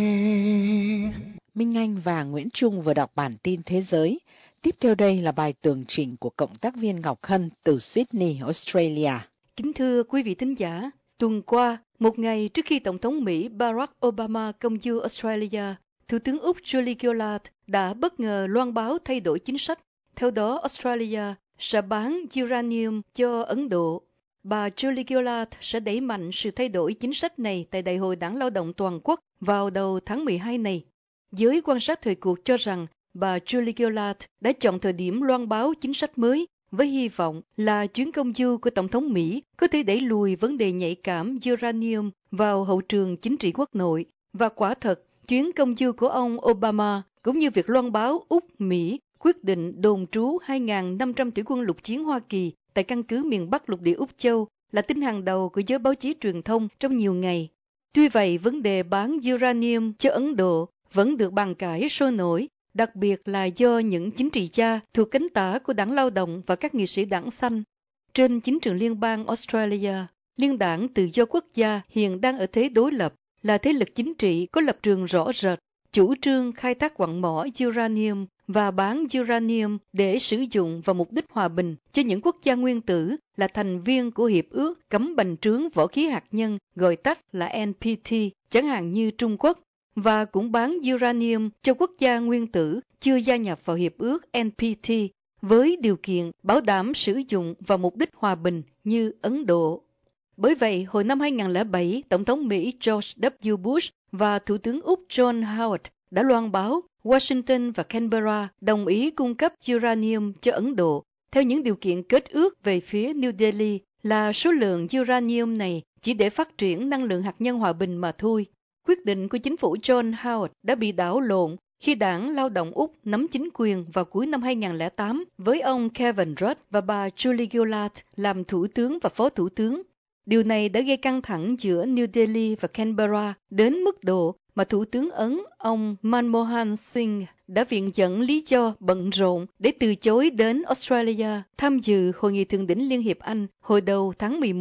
Minh Anh và Nguyễn Trung vừa đọc bản tin thế giới. Tiếp theo đây là bài tường trình của cộng tác viên Ngọc Hân từ Sydney, Australia. Kính thưa quý vị thính giả, tuần qua, một ngày trước khi Tổng thống Mỹ Barack Obama công du Australia, Thủ tướng Úc Julie Gillard đã bất ngờ loan báo thay đổi chính sách. Theo đó, Australia sẽ bán uranium cho Ấn Độ. Bà Julie Gillard sẽ đẩy mạnh sự thay đổi chính sách này tại Đại hội Đảng Lao động Toàn quốc vào đầu tháng mười hai này. Giới quan sát thời cuộc cho rằng bà Julie Gillard đã chọn thời điểm loan báo chính sách mới với hy vọng là chuyến công du của Tổng thống Mỹ có thể đẩy lùi vấn đề nhạy cảm uranium vào hậu trường chính trị quốc nội. Và quả thật, chuyến công du của ông Obama cũng như việc loan báo Úc-Mỹ quyết định đồn trú hai nghìn năm trăm thủy quân lục chiến Hoa Kỳ tại căn cứ miền Bắc lục địa Úc Châu là tin hàng đầu của giới báo chí truyền thông trong nhiều ngày. Tuy vậy, vấn đề bán uranium cho Ấn Độ vẫn được bàn cãi sôi nổi, đặc biệt là do những chính trị gia thuộc cánh tả của Đảng Lao động và các nghị sĩ Đảng Xanh. Trên chính trường liên bang Australia, Liên đảng Tự do Quốc gia hiện đang ở thế đối lập, là thế lực chính trị có lập trường rõ rệt, chủ trương khai thác quặng mỏ uranium và bán uranium để sử dụng vào mục đích hòa bình cho những quốc gia nguyên tử là thành viên của Hiệp ước Cấm Bành trướng Võ khí hạt nhân, gọi tắt là N P T, chẳng hạn như Trung Quốc, và cũng bán uranium cho quốc gia nguyên tử chưa gia nhập vào Hiệp ước N P T với điều kiện bảo đảm sử dụng vào mục đích hòa bình như Ấn Độ. Bởi vậy, hồi năm hai nghìn không trăm lẻ bảy, Tổng thống Mỹ George W. Bush và Thủ tướng Úc John Howard đã loan báo Washington và Canberra đồng ý cung cấp uranium cho Ấn Độ, theo những điều kiện kết ước về phía New Delhi là số lượng uranium này chỉ để phát triển năng lượng hạt nhân hòa bình mà thôi. Quyết định của chính phủ John Howard đã bị đảo lộn khi Đảng Lao động Úc nắm chính quyền vào cuối năm hai nghìn không trăm lẻ tám với ông Kevin Rudd và bà Julie Gillard làm thủ tướng và phó thủ tướng. Điều này đã gây căng thẳng giữa New Delhi và Canberra đến mức độ mà Thủ tướng Ấn ông Manmohan Singh đã viện dẫn lý do bận rộn để từ chối đến Australia tham dự Hội nghị thượng đỉnh Liên hiệp Anh hồi đầu tháng mười một.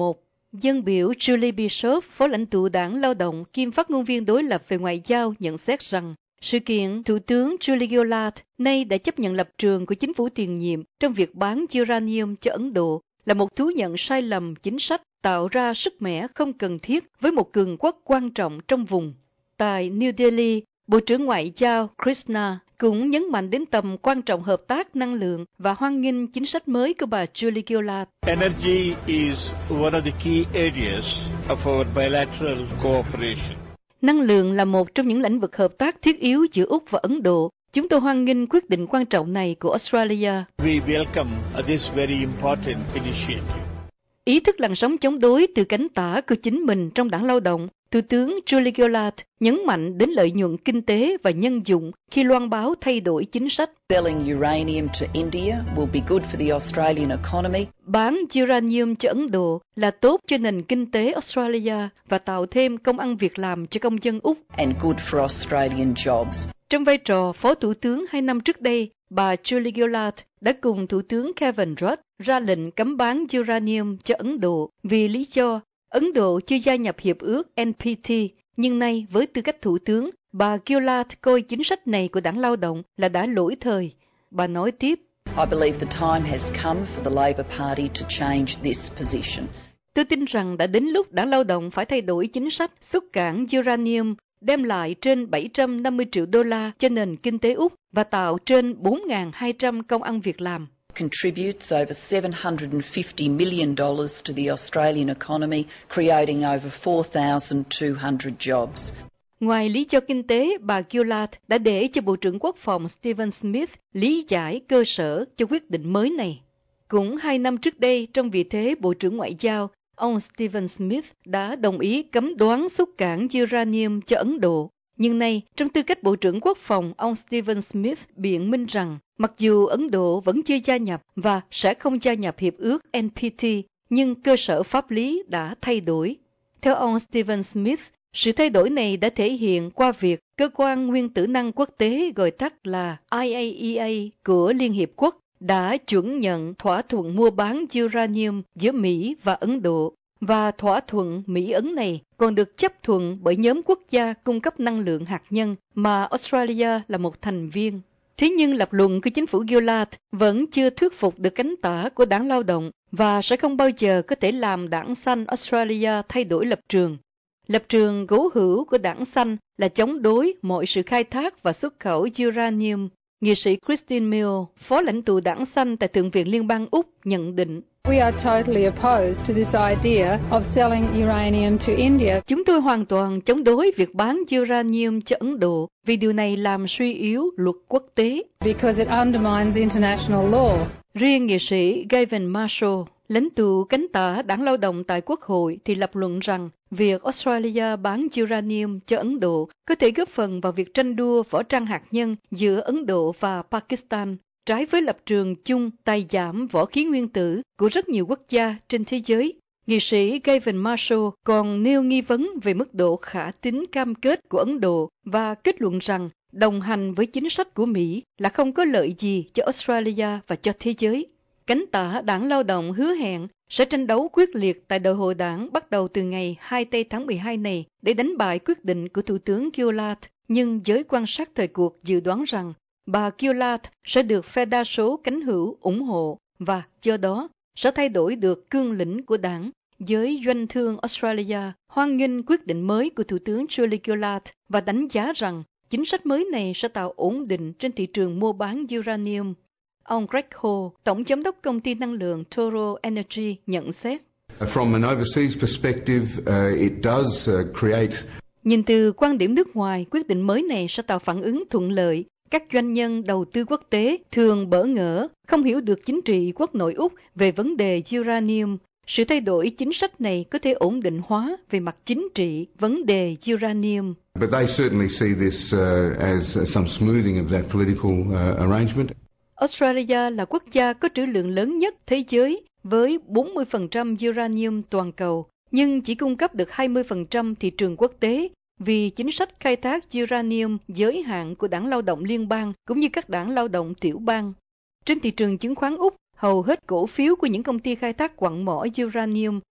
Dân biểu Julie Bishop, phó lãnh tụ đảng Lao động kiêm phát ngôn viên đối lập về ngoại giao, nhận xét rằng sự kiện Thủ tướng Julie Gillard nay đã chấp nhận lập trường của chính phủ tiền nhiệm trong việc bán uranium cho Ấn Độ là một thú nhận sai lầm chính sách tạo ra sức mẻ không cần thiết với một cường quốc quan trọng trong vùng. Tại New Delhi, Bộ trưởng Ngoại giao Krishna cũng nhấn mạnh đến tầm quan trọng hợp tác năng lượng và hoan nghênh chính sách mới của bà Julie Gillard. Energy is one of the key areas of our bilateral cooperation. Năng lượng là một trong những lĩnh vực hợp tác thiết yếu giữa Úc và Ấn Độ. Chúng tôi hoan nghênh quyết định quan trọng này của Australia. We welcome this very important initiative. Ý thức làn sóng chống đối từ cánh tả của chính mình trong đảng Lao động, Thủ tướng Julie Gillard nhấn mạnh đến lợi nhuận kinh tế và nhân dụng khi loan báo thay đổi chính sách. Selling uranium to India will be good for the Australian economy. Bán uranium cho Ấn Độ là tốt cho nền kinh tế Australia và tạo thêm công ăn việc làm cho công dân Úc. And good for Australian jobs. Trong vai trò Phó Thủ tướng hai năm trước đây, bà Julie Gillard đã cùng Thủ tướng Kevin Rudd ra lệnh cấm bán uranium cho Ấn Độ vì lý do Ấn Độ chưa gia nhập hiệp ước N P T, nhưng nay với tư cách Thủ tướng, bà Gillard coi chính sách này của đảng Lao động là đã lỗi thời. Bà nói tiếp, I believe the time has come for the Labor Party to change this position. Tôi tin rằng đã đến lúc đảng Lao động phải thay đổi chính sách xuất cảng uranium, đem lại trên bảy trăm năm mươi triệu đô la cho nền kinh tế Úc và tạo trên bốn nghìn hai trăm công ăn việc làm. Contributes over seven hundred fifty million dollars to the Australian economy, creating over four thousand two hundred jobs. Ngoài lý do kinh tế, bà Gillard đã để cho Bộ trưởng Quốc phòng Stephen Smith lý giải cơ sở cho quyết định mới này. Cũng hai năm trước đây, trong vị thế Bộ trưởng Ngoại giao, ông Stephen Smith đã đồng ý cấm đoán xuất cảng uranium cho Ấn Độ. Nhưng nay, trong tư cách Bộ trưởng Quốc phòng, ông Stephen Smith biện minh rằng mặc dù Ấn Độ vẫn chưa gia nhập và sẽ không gia nhập hiệp ước N P T, nhưng cơ sở pháp lý đã thay đổi. Theo ông Stephen Smith, sự thay đổi này đã thể hiện qua việc Cơ quan Nguyên tử năng quốc tế gọi tắt là I A E A của Liên Hiệp Quốc đã chuẩn nhận thỏa thuận mua bán uranium giữa Mỹ và Ấn Độ, và thỏa thuận Mỹ-Ấn này còn được chấp thuận bởi nhóm quốc gia cung cấp năng lượng hạt nhân mà Australia là một thành viên. Thế nhưng lập luận của chính phủ Gillard vẫn chưa thuyết phục được cánh tả của đảng Lao động và sẽ không bao giờ có thể làm đảng Xanh Australia thay đổi lập trường. Lập trường cố hữu của đảng Xanh là chống đối mọi sự khai thác và xuất khẩu uranium. Nghị sĩ Christine Mill, phó lãnh tụ đảng Xanh tại Thượng viện Liên bang Úc, nhận định. We are totally opposed to this idea of selling uranium to India. Chúng tôi hoàn toàn chống đối việc bán uranium cho Ấn Độ vì điều này làm suy yếu luật quốc tế. Because it undermines international law. Riêng nghị sĩ Gavin Marshall, lãnh tụ cánh tả đảng Lao động tại Quốc hội thì lập luận rằng việc Australia bán uranium cho Ấn Độ có thể góp phần vào việc tranh đua võ trang hạt nhân giữa Ấn Độ và Pakistan, trái với lập trường chung tài giảm võ khí nguyên tử của rất nhiều quốc gia trên thế giới. Nghị sĩ Gavin Marshall còn nêu nghi vấn về mức độ khả tín cam kết của Ấn Độ và kết luận rằng đồng hành với chính sách của Mỹ là không có lợi gì cho Australia và cho thế giới. Cánh tả đảng Lao động hứa hẹn sẽ tranh đấu quyết liệt tại đại hội đảng bắt đầu từ ngày hai tây tháng mười hai này để đánh bại quyết định của Thủ tướng Gillard, nhưng giới quan sát thời cuộc dự đoán rằng bà Gillard sẽ được phe đa số cánh hữu ủng hộ và do đó sẽ thay đổi được cương lĩnh của đảng. Giới doanh thương Australia hoan nghênh quyết định mới của Thủ tướng Julie Gillard và đánh giá rằng chính sách mới này sẽ tạo ổn định trên thị trường mua bán uranium. Ông Greg Hall, tổng giám đốc công ty năng lượng Toro Energy, nhận xét. From an overseas perspective, uh, it does uh, create. Nhìn từ quan điểm nước ngoài, quyết định mới này sẽ tạo phản ứng thuận lợi. Các doanh nhân đầu tư quốc tế thường bỡ ngỡ, không hiểu được chính trị quốc nội Úc về vấn đề uranium. Sự thay đổi chính sách này có thể ổn định hóa về mặt chính trị vấn đề uranium. But they certainly see this uh, as some smoothing of that political uh, arrangement. Australia là quốc gia có trữ lượng lớn nhất thế giới với bốn mươi phần trăm uranium toàn cầu, nhưng chỉ cung cấp được hai mươi phần trăm thị trường quốc tế vì chính sách khai thác uranium giới hạn của đảng Lao động liên bang cũng như các đảng Lao động tiểu bang. Trên thị trường chứng khoán Úc, hầu hết cổ phiếu của những công ty khai thác quặng mỏ uranium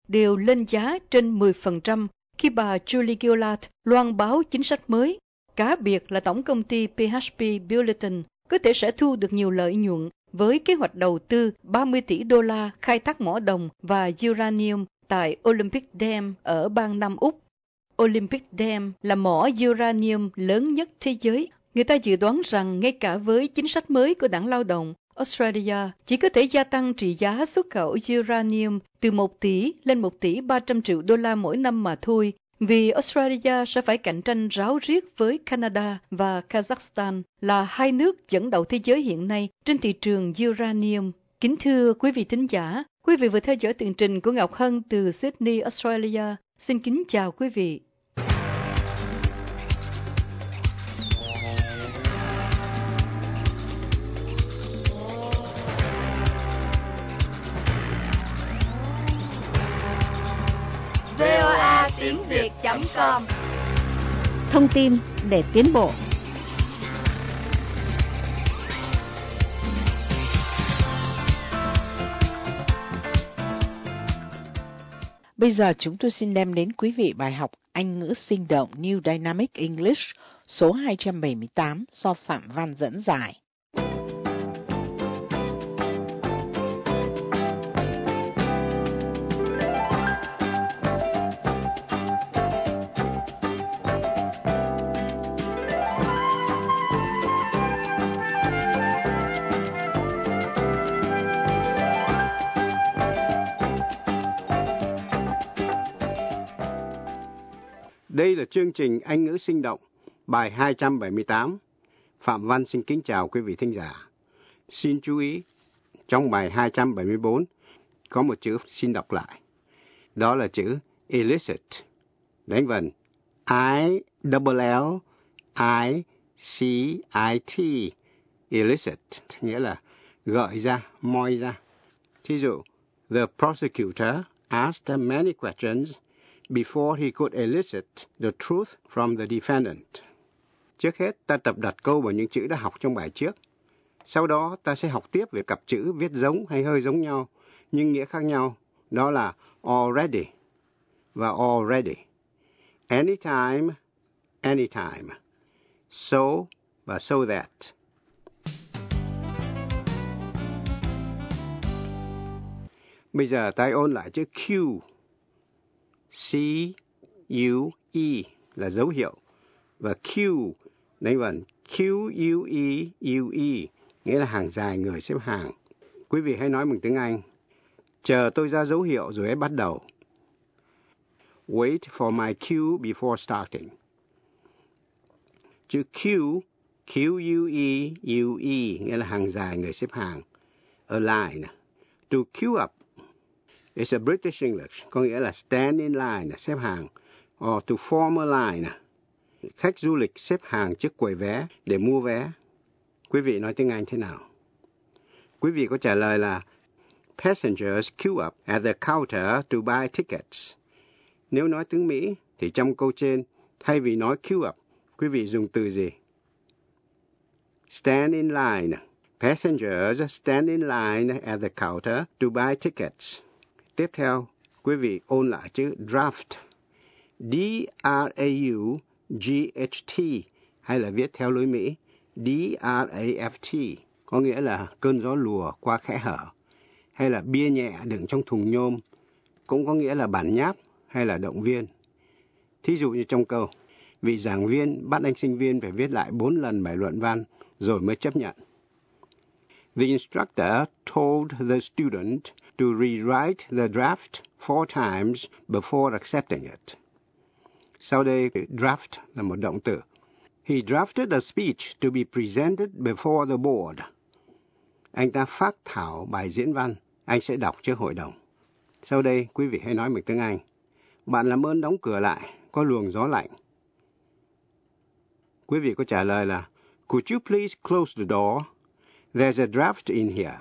đều lên giá trên mười phần trăm khi bà Julie Gillard loan báo chính sách mới. Cá biệt là tổng công ty pê hát pê Billiton có thể sẽ thu được nhiều lợi nhuận với kế hoạch đầu tư ba mươi tỷ đô la khai thác mỏ đồng và uranium tại Olympic Dam ở bang Nam Úc. Olympic Dam là mỏ uranium lớn nhất thế giới. Người ta dự đoán rằng ngay cả với chính sách mới của Đảng Lao động, Australia chỉ có thể gia tăng trị giá xuất khẩu uranium từ một tỷ lên một tỷ ba trăm triệu đô la mỗi năm mà thôi, vì Australia sẽ phải cạnh tranh ráo riết với Canada và Kazakhstan là hai nước dẫn đầu thế giới hiện nay trên thị trường uranium. Kính thưa quý vị thính giả, quý vị vừa theo dõi tường trình của Ngọc Hân từ Sydney, Australia. Xin kính chào quý vị. vê o a tiếng việt chấm com. Thông tin để tiến bộ. Bây giờ chúng tôi xin đem đến quý vị bài học Anh ngữ sinh động New Dynamic English số hai trăm bảy mươi tám do Phạm Văn dẫn giải. Đây là chương trình Anh ngữ sinh động, bài hai trăm bảy mươi tám. Phạm Văn xin kính chào quý vị thính giả. Xin chú ý, trong bài hai trăm bảy mươi bốn có một chữ xin đọc lại. Đó là chữ illicit. Đánh vần I double L I C I T. Illicit nghĩa là gợi ra, moi ra. Thí dụ, the prosecutor asked many questions before he could elicit the truth from the defendant. Trước hết, ta tập đặt câu vào những chữ đã học trong bài trước. Sau đó, ta sẽ học tiếp về cặp chữ viết giống hay hơi giống nhau, nhưng nghĩa khác nhau. Đó là already và already. Anytime, anytime. So và so that. Bây giờ ta ôn lại chữ Q. C U E là dấu hiệu và Q đánh vần Q U E U E nghĩa là hàng dài người xếp hàng. Quý vị hãy nói bằng tiếng Anh. Chờ tôi ra dấu hiệu rồi hãy bắt đầu. Wait for my cue before starting. Chữ Q Q U E U E nghĩa là hàng dài người xếp hàng. A line. To queue up. It's a British English, có nghĩa là stand in line, xếp hàng, or to form a line. Khách du lịch xếp hàng trước quầy vé để mua vé. Quý vị nói tiếng Anh thế nào? Quý vị có trả lời là passengers queue up at the counter to buy tickets. Nếu nói tiếng Mỹ thì trong câu trên, thay vì nói queue up, quý vị dùng từ gì? Stand in line. Passengers stand in line at the counter to buy tickets. Tiếp theo, quý vị ôn lại chữ draft. D R A U G H T hay là viết theo lối Mỹ D R A F T có nghĩa là cơn gió lùa qua kẽ hở hay là bia nhẹ đựng trong thùng nhôm, cũng có nghĩa là bản nháp hay là động viên. Thí dụ như trong câu, vị giảng viên bắt anh sinh viên phải viết lại bốn lần bài luận văn rồi mới chấp nhận. The instructor told the student to rewrite the draft four times before accepting it. Sau đây, draft là một động từ. He drafted a speech to be presented before the board. Anh ta phác thảo bài diễn văn, anh sẽ đọc trước hội đồng. Sau đây, quý vị hãy nói bằng tiếng Anh. Bạn làm ơn đóng cửa lại, có luồng gió lạnh. Quý vị có trả lời là, could you please close the door? There's a draft in here.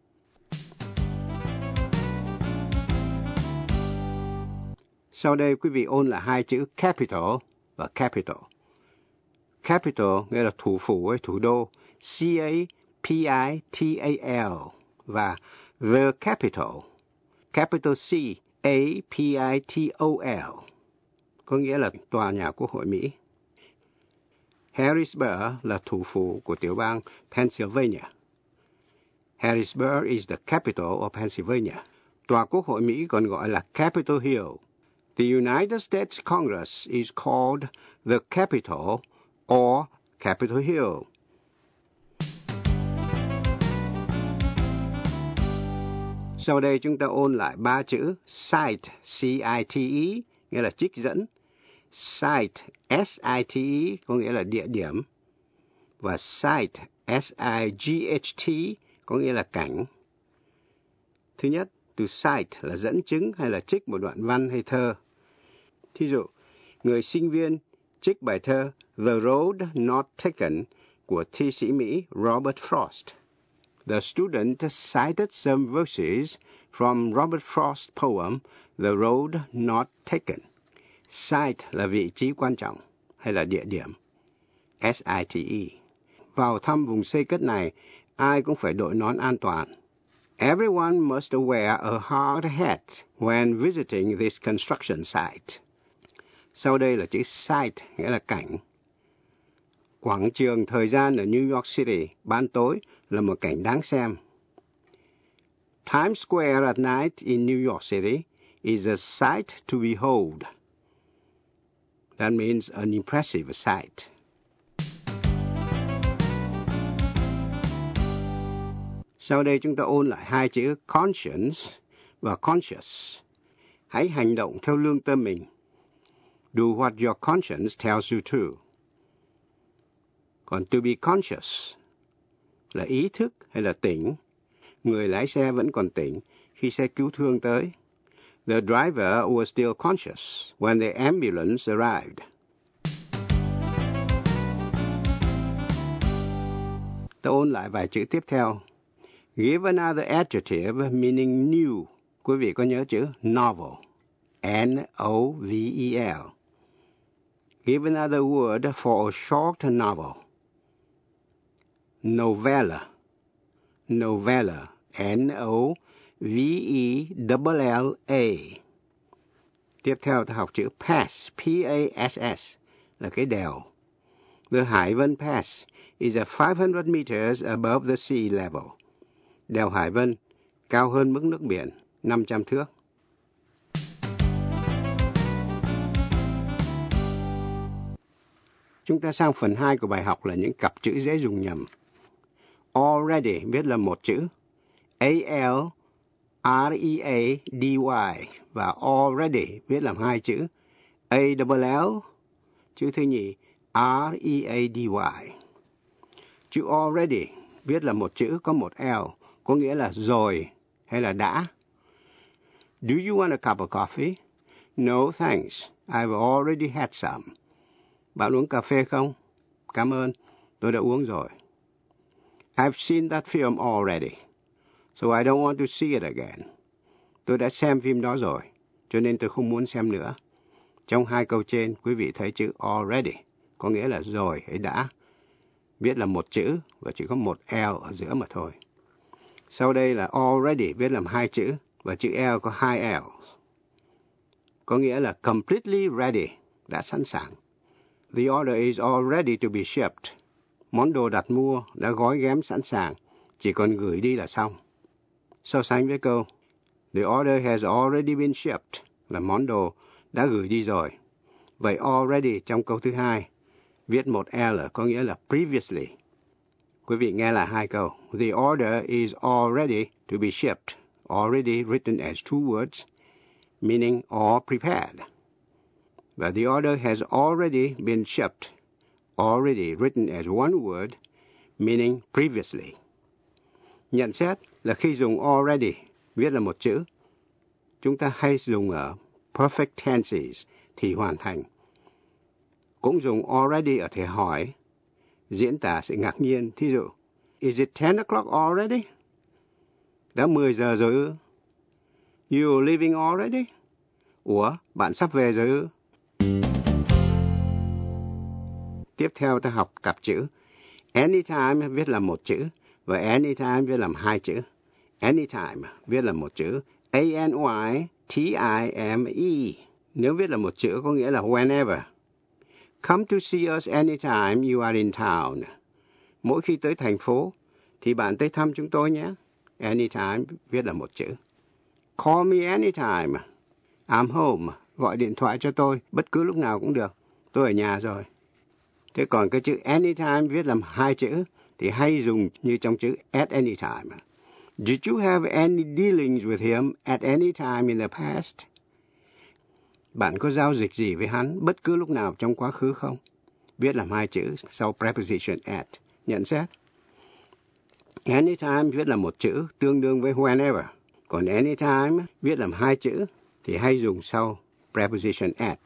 Sau đây quý vị ôn là hai chữ capital và capital. Capital nghĩa là thủ phủ hay thủ đô, C A P I T A L và the capital, capital C A P I T O L, có nghĩa là tòa nhà Quốc hội Mỹ. Harrisburg là thủ phủ của tiểu bang Pennsylvania. Harrisburg is the capital of Pennsylvania. Tòa Quốc hội Mỹ còn gọi là Capitol Hill. The United States Congress is called the Capitol or Capitol Hill. Sau đây chúng ta ôn lại ba chữ cite, C I T E, nghĩa là trích dẫn. Site, S I T E, có nghĩa là địa điểm. Và site, S I G H T, có nghĩa là cảnh. Thứ nhất, từ cite là dẫn chứng hay là trích một đoạn văn hay thơ. Thí dụ, người sinh viên trích bài thơ The Road Not Taken của thi sĩ Mỹ Robert Frost. The student cited some verses from Robert Frost's poem The Road Not Taken. Site là vị trí quan trọng hay là địa điểm. S I T E. Vào thăm vùng xây cất này, ai cũng phải đội nón an toàn. Everyone must wear a hard hat when visiting this construction site. Sau đây là chữ site, nghĩa là cảnh. Quảng trường thời gian ở New York City ban tối là một cảnh đáng xem. Times Square at night in New York City is a sight to behold. That means an impressive sight. Sau đây chúng ta ôn lại hai chữ conscience và conscious. Hãy hành động theo lương tâm mình. Do what your conscience tells you to. Còn to be conscious là ý thức hay là tỉnh. Người lái xe vẫn còn tỉnh khi xe cứu thương tới. The driver was still conscious when the ambulance arrived. Ta ôn lại vài chữ tiếp theo. Give another adjective meaning new. Quý vị có nhớ chữ novel. N O V E L. Give another word for a short novel. Novella. Novella. N O V E L L A. Tiếp theo ta học chữ pass. P A S S là cái đèo. The Hải Vân Pass is a five hundred meters above the sea level. Đèo Hải Vân cao hơn mức nước biển năm trăm thước. Chúng ta sang phần hai của bài học là những cặp chữ dễ dùng nhầm. Already viết là một chữ. A L R E A D Y và already viết làm hai chữ. A L L chữ thứ nhì R E A D Y. Chữ already viết là một chữ có một L, có nghĩa là rồi hay là đã. Do you want a cup of coffee? No, thanks. I've already had some. Bạn uống cà phê không? Cảm ơn, tôi đã uống rồi. I've seen that film already, so I don't want to see it again. Tôi đã xem phim đó rồi, cho nên tôi không muốn xem nữa. Trong hai câu trên, quý vị thấy chữ already, có nghĩa là rồi hay đã. Viết là một chữ và chỉ có một L ở giữa mà thôi. Sau đây là already viết làm hai chữ và chữ L có hai L. Có nghĩa là completely ready, đã sẵn sàng. The order is all ready to be shipped. Món đồ đặt mua đã gói ghém sẵn sàng, chỉ còn gửi đi là xong. So sánh với câu The order has already been shipped là món đồ đã gửi đi rồi. Vậy already trong câu thứ hai viết một L có nghĩa là previously. Quý vị nghe là hai câu. The order is all ready to be shipped. Already written as two words, meaning all prepared. Và the order has already been shipped. Already written as one word, meaning previously. Nhận xét là khi dùng already viết là một chữ, chúng ta hay dùng ở perfect tenses, thì hoàn thành. Cũng dùng already ở thể hỏi, diễn tả sự ngạc nhiên. Thí dụ, is it ten o'clock already? Đã mười giờ rồi ư? You're leaving already? Ủa, bạn sắp về rồi ư? Tiếp theo ta học cặp chữ. Anytime viết làm một chữ và anytime viết làm hai chữ. Anytime viết là một chữ A N Y T I M E. Nếu viết là một chữ có nghĩa là whenever. Come to see us anytime you are in town. Mỗi khi tới thành phố thì bạn tới thăm chúng tôi nhé. Anytime viết là một chữ. Call me anytime. I'm home. Gọi điện thoại cho tôi bất cứ lúc nào cũng được. Tôi ở nhà rồi. Thế còn cái chữ anytime viết làm hai chữ thì hay dùng như trong chữ at any time. Did you have any dealings with him at any time in the past? Bạn có giao dịch gì với hắn bất cứ lúc nào trong quá khứ không? Viết làm hai chữ sau preposition at. Nhận xét. Anytime viết là một chữ tương đương với whenever. Còn anytime viết làm hai chữ thì hay dùng sau preposition at.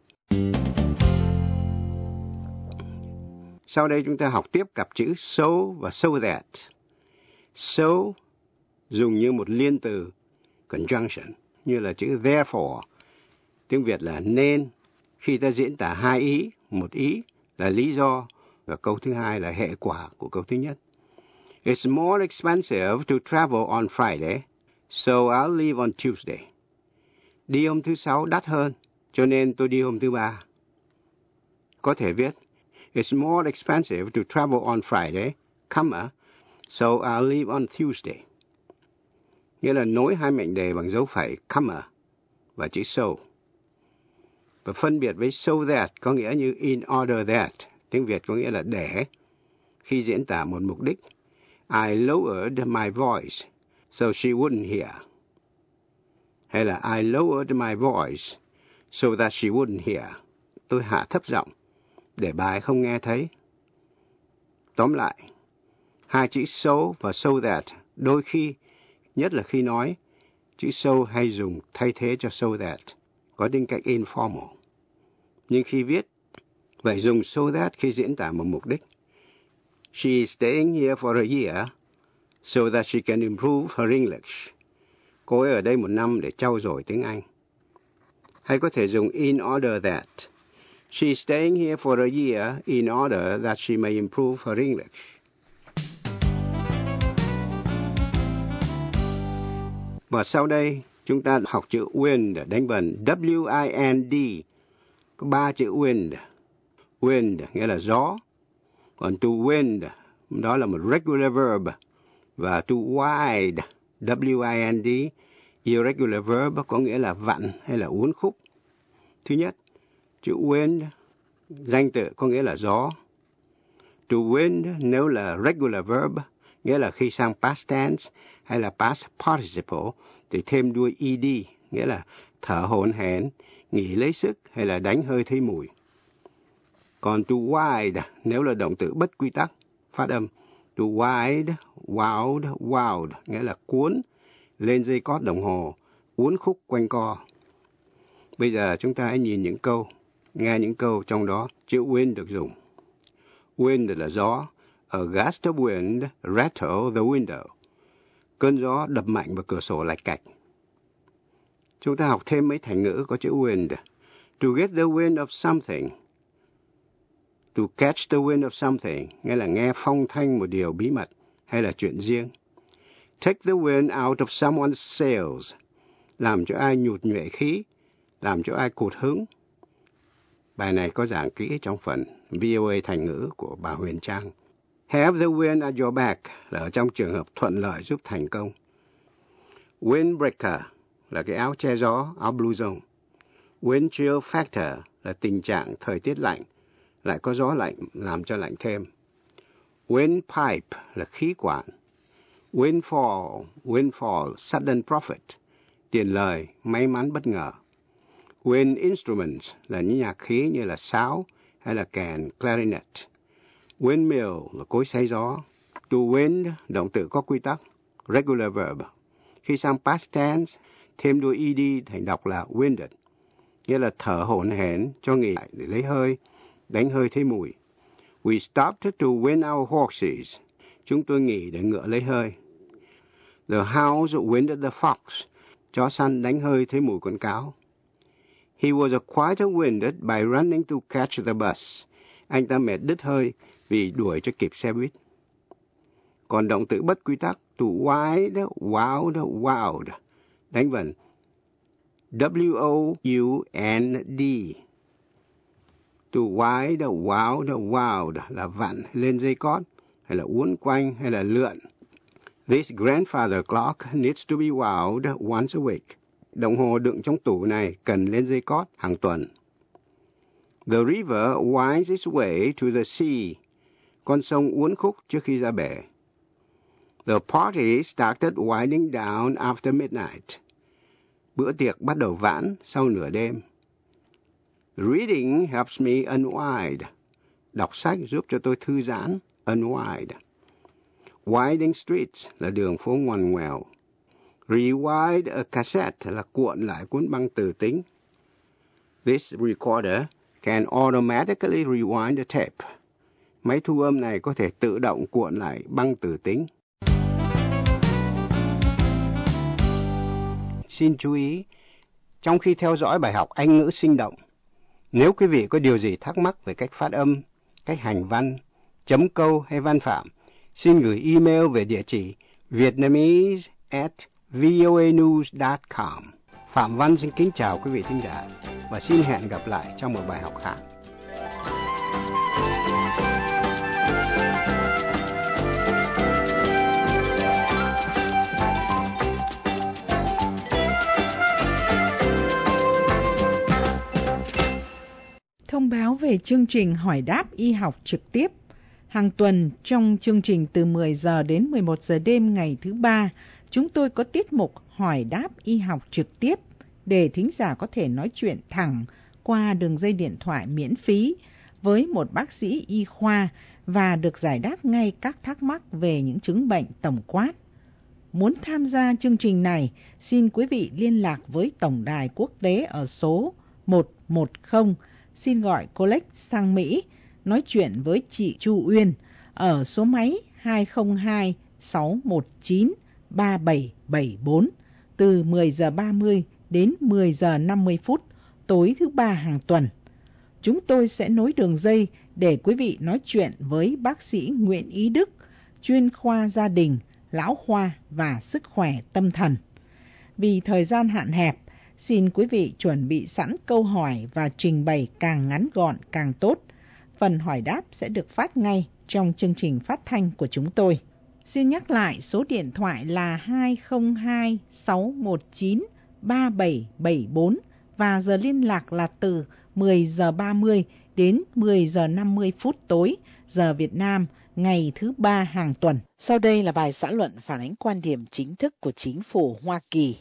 Sau đây chúng ta học tiếp cặp chữ so và so that. So dùng như một liên từ conjunction, như là chữ therefore. Tiếng Việt là nên, khi ta diễn tả hai ý, một ý là lý do và câu thứ hai là hệ quả của câu thứ nhất. It's more expensive to travel on Friday, so I'll leave on Tuesday. Đi hôm thứ Sáu đắt hơn, cho nên tôi đi hôm thứ Ba. Có thể viết It's more expensive to travel on Friday, comma, so I'll leave on Tuesday. Nghĩa là nối hai mệnh đề bằng dấu phẩy, comma, và chữ so. Và phân biệt với so that có nghĩa như in order that, tiếng Việt có nghĩa là để, khi diễn tả một mục đích. I lowered my voice, so she wouldn't hear. Hay là I lowered my voice, so that she wouldn't hear. Tôi hạ thấp giọng, để bà ấy không nghe thấy. Tóm lại, hai chữ so và so that đôi khi, nhất là khi nói, chữ so hay dùng thay thế cho so that, có tính cách informal. Nhưng khi viết, phải dùng so that khi diễn tả một mục đích. She is staying here for a year, so that she can improve her English. Cô ấy ở đây một năm để trau dồi tiếng Anh. Hay có thể dùng in order that. She is staying here for a year in order that she may improve her English. Và sau đây, chúng ta học chữ wind, đánh vần W I N D. Có ba chữ wind. Wind nghĩa là gió. Còn to wind, đó là một regular verb. Và to wide, W I N D, irregular verb có nghĩa là vặn hay là uốn khúc. Thứ nhất, chữ wind, danh từ có nghĩa là gió. To wind nếu là regular verb, nghĩa là khi sang past tense hay là past participle, thì thêm đuôi ed, nghĩa là thở hổn hển, nghỉ lấy sức hay là đánh hơi thấy mùi. Còn to wide nếu là động từ bất quy tắc, phát âm to wide, wowed, wowed, nghĩa là cuốn lên dây cót đồng hồ, uốn khúc quanh co. Bây giờ chúng ta hãy nhìn những câu, nghe những câu trong đó chữ wind được dùng. Wind là gió. A gust of wind rattled the window. Cơn gió đập mạnh vào cửa sổ lạch cạch. Chúng ta học thêm mấy thành ngữ có chữ wind. To get the wind of something. To catch the wind of something, nghĩa là nghe phong thanh một điều bí mật hay là chuyện riêng. Take the wind out of someone's sails. Làm cho ai nhụt nhuệ khí, làm cho ai cụt hứng. Bài này có giảng kỹ trong phần vê o a thành ngữ của bà Huyền Trang. Have the wind at your back là ở trong trường hợp thuận lợi giúp thành công. Windbreaker là cái áo che gió, áo blouson. Wind chill factor là tình trạng thời tiết lạnh, lại có gió lạnh làm cho lạnh thêm. Windpipe là khí quản. Windfall, windfall, sudden profit, tiền lời, may mắn bất ngờ. Wind instruments là những nhạc khí như là sáo hay là kèn, clarinet. Windmill là cối xay gió. To wind, động từ có quy tắc, regular verb. Khi sang past tense, thêm đuôi ed thành đọc là winded, nghĩa là thở hổn hển, cho nghỉ để lấy hơi, đánh hơi thấy mùi. We stopped to wind our horses. Chúng tôi nghỉ để ngựa lấy hơi. The hounds winded the fox. Chó săn đánh hơi thấy mùi con cáo. He was quite winded by running to catch the bus. Anh ta mệt đứt hơi vì đuổi cho kịp xe buýt. Còn động từ bất quy tắc, to wide, wowed, wowed, đánh vần W O U N D. To wind, wound, wound là vặn lên dây cót, hay là uốn quanh, hay là lượn. This grandfather clock needs to be wound once a week. Đồng hồ đựng trong tủ này cần lên dây cót hàng tuần. The river winds its way to the sea. Con sông uốn khúc trước khi ra bể. The party started winding down after midnight. Bữa tiệc bắt đầu vãn sau nửa đêm. Reading helps me unwind. Đọc sách giúp cho tôi thư giãn, unwind. Winding streets là đường phố ngoằn ngoèo. Rewind a cassette là cuộn lại cuốn băng từ tính. This recorder can automatically rewind a tape. Máy thu âm này có thể tự động cuộn lại băng từ tính. Xin chú ý, trong khi theo dõi bài học Anh ngữ sinh động, nếu quý vị có điều gì thắc mắc về cách phát âm, cách hành văn, chấm câu hay văn phạm, xin gửi email về địa chỉ vietnamese at voanews dot com. Phạm Văn xin kính chào quý vị thính giả và xin hẹn gặp lại trong một bài học khác. Thông báo về chương trình hỏi đáp y học trực tiếp. Hàng tuần trong chương trình từ mười giờ đến mười một giờ đêm ngày thứ ba, chúng tôi có tiết mục hỏi đáp y học trực tiếp để thính giả có thể nói chuyện thẳng qua đường dây điện thoại miễn phí với một bác sĩ y khoa và được giải đáp ngay các thắc mắc về những chứng bệnh tổng quát. Muốn tham gia chương trình này, xin quý vị liên lạc với Tổng đài quốc tế ở số một một không, xin gọi Collect sang Mỹ, nói chuyện với chị Chu Uyên ở số máy hai không hai sáu một chín ba bảy bảy bốn từ mười giờ ba mươi đến mười giờ năm mươi phút tối thứ ba hàng tuần. Chúng tôi sẽ nối đường dây để quý vị nói chuyện với bác sĩ Nguyễn Ý Đức, chuyên khoa gia đình, lão khoa và sức khỏe tâm thần. Vì thời gian hạn hẹp, xin quý vị chuẩn bị sẵn câu hỏi và trình bày càng ngắn gọn càng tốt. Phần hỏi đáp sẽ được phát ngay trong chương trình phát thanh của chúng tôi. Xin nhắc lại số điện thoại là hai không hai sáu một chín ba bảy bảy bốn và giờ liên lạc là từ mười giờ ba mươi đến mười giờ năm mươi phút tối giờ Việt Nam ngày thứ ba hàng tuần. Sau đây là bài xã luận phản ánh quan điểm chính thức của chính phủ Hoa Kỳ.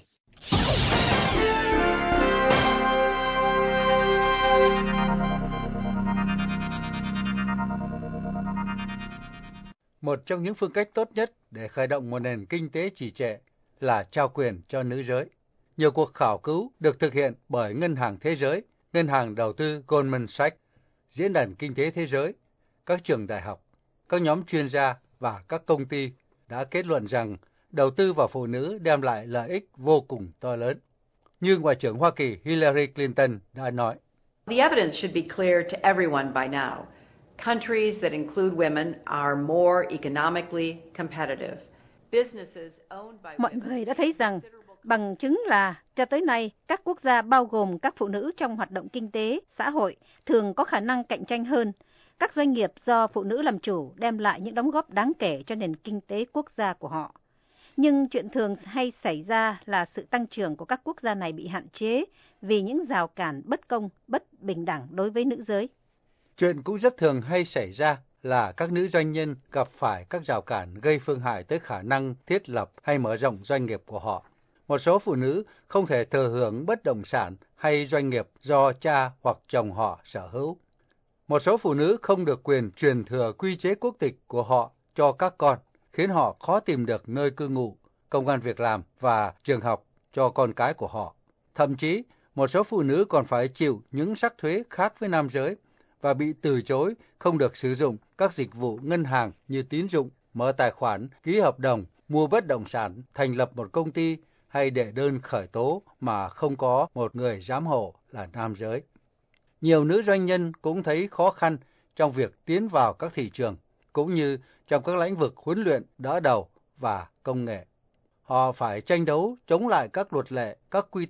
Một trong những phương cách tốt nhất để khởi động một nền kinh tế trì trệ là trao quyền cho nữ giới. Nhiều cuộc khảo cứu được thực hiện bởi Ngân hàng Thế giới, Ngân hàng Đầu tư Goldman Sachs, Diễn đàn Kinh tế Thế giới, các trường đại học, các nhóm chuyên gia và các công ty đã kết luận rằng đầu tư vào phụ nữ đem lại lợi ích vô cùng to lớn. Như Ngoại trưởng Hoa Kỳ Hillary Clinton đã nói. The evidence should be clear to everyone by now. Countries that include women are more economically competitive. Businesses owned by Mọi người đã thấy rằng, bằng chứng là cho tới nay, các quốc gia bao gồm các phụ nữ trong hoạt động kinh tế, xã hội thường có khả năng cạnh tranh hơn. Các doanh nghiệp do phụ nữ làm chủ đem lại những đóng góp đáng kể cho nền kinh tế quốc gia của họ. Nhưng chuyện thường hay xảy ra là sự tăng trưởng của các quốc gia này bị hạn chế vì những rào cản bất công, bất bình đẳng đối với nữ giới. Chuyện cũng rất thường hay xảy ra là các nữ doanh nhân gặp phải các rào cản gây phương hại tới khả năng thiết lập hay mở rộng doanh nghiệp của họ. Một số phụ nữ không thể thừa hưởng bất động sản hay doanh nghiệp do cha hoặc chồng họ sở hữu. Một số phụ nữ không được quyền truyền thừa quy chế quốc tịch của họ cho các con, khiến họ khó tìm được nơi cư ngụ, công ăn việc làm và trường học cho con cái của họ. Thậm chí, một số phụ nữ còn phải chịu những sắc thuế khác với nam giới và bị từ chối không được sử dụng các dịch vụ ngân hàng như tín dụng, mở tài khoản, ký hợp đồng, mua bất động sản, thành lập một công ty hay đệ đơn khởi tố mà không có một người giám hộ là nam giới. Nhiều nữ doanh nhân cũng thấy khó khăn trong việc tiến vào các thị trường, cũng như trong các lĩnh vực huấn luyện, đỡ đầu và công nghệ. Họ phải tranh đấu chống lại các luật lệ, các quy tắc,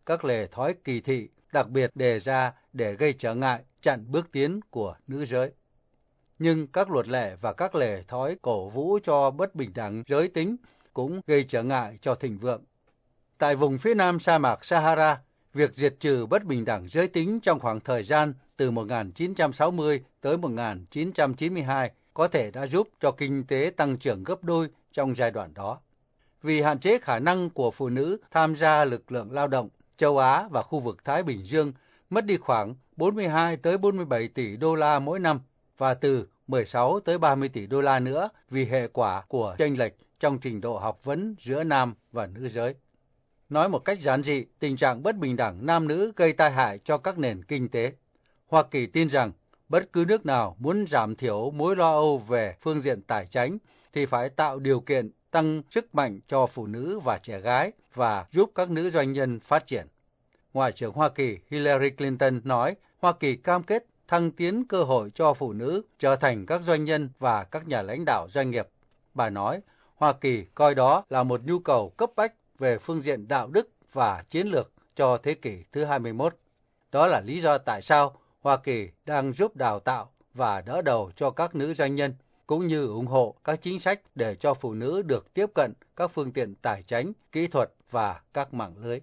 các lề thói kỳ thị đặc biệt đề ra để gây trở ngại, chặn bước tiến của nữ giới. Nhưng các luật lệ và các lề thói cổ vũ cho bất bình đẳng giới tính cũng gây trở ngại cho thịnh vượng. Tại vùng phía nam sa mạc Sahara, việc diệt trừ bất bình đẳng giới tính trong khoảng thời gian từ một nghìn chín trăm sáu mươi tới một nghìn chín trăm chín mươi hai có thể đã giúp cho kinh tế tăng trưởng gấp đôi trong giai đoạn đó. Vì hạn chế khả năng của phụ nữ tham gia lực lượng lao động, châu Á và khu vực Thái Bình Dương mất đi khoảng bốn mươi hai tới bốn mươi bảy tỷ đô la mỗi năm và từ mười sáu tới ba mươi tỷ đô la nữa vì hệ quả của chênh lệch trong trình độ học vấn giữa nam và nữ giới. Nói một cách giản dị, tình trạng bất bình đẳng nam nữ gây tai hại cho các nền kinh tế. Hoa Kỳ tin rằng bất cứ nước nào muốn giảm thiểu mối lo âu về phương diện tài chính thì phải tạo điều kiện tăng sức mạnh cho phụ nữ và trẻ gái và giúp các nữ doanh nhân phát triển. Ngoại trưởng Hoa Kỳ Hillary Clinton nói Hoa Kỳ cam kết thăng tiến cơ hội cho phụ nữ trở thành các doanh nhân và các nhà lãnh đạo doanh nghiệp. Bà nói Hoa Kỳ coi đó là một nhu cầu cấp bách về phương diện đạo đức và chiến lược cho thế kỷ thứ hai mươi mốt. Đó là lý do tại sao Hoa Kỳ đang giúp đào tạo và đỡ đầu cho các nữ doanh nhân, cũng như ủng hộ các chính sách để cho phụ nữ được tiếp cận các phương tiện tài chính, kỹ thuật và các mạng lưới.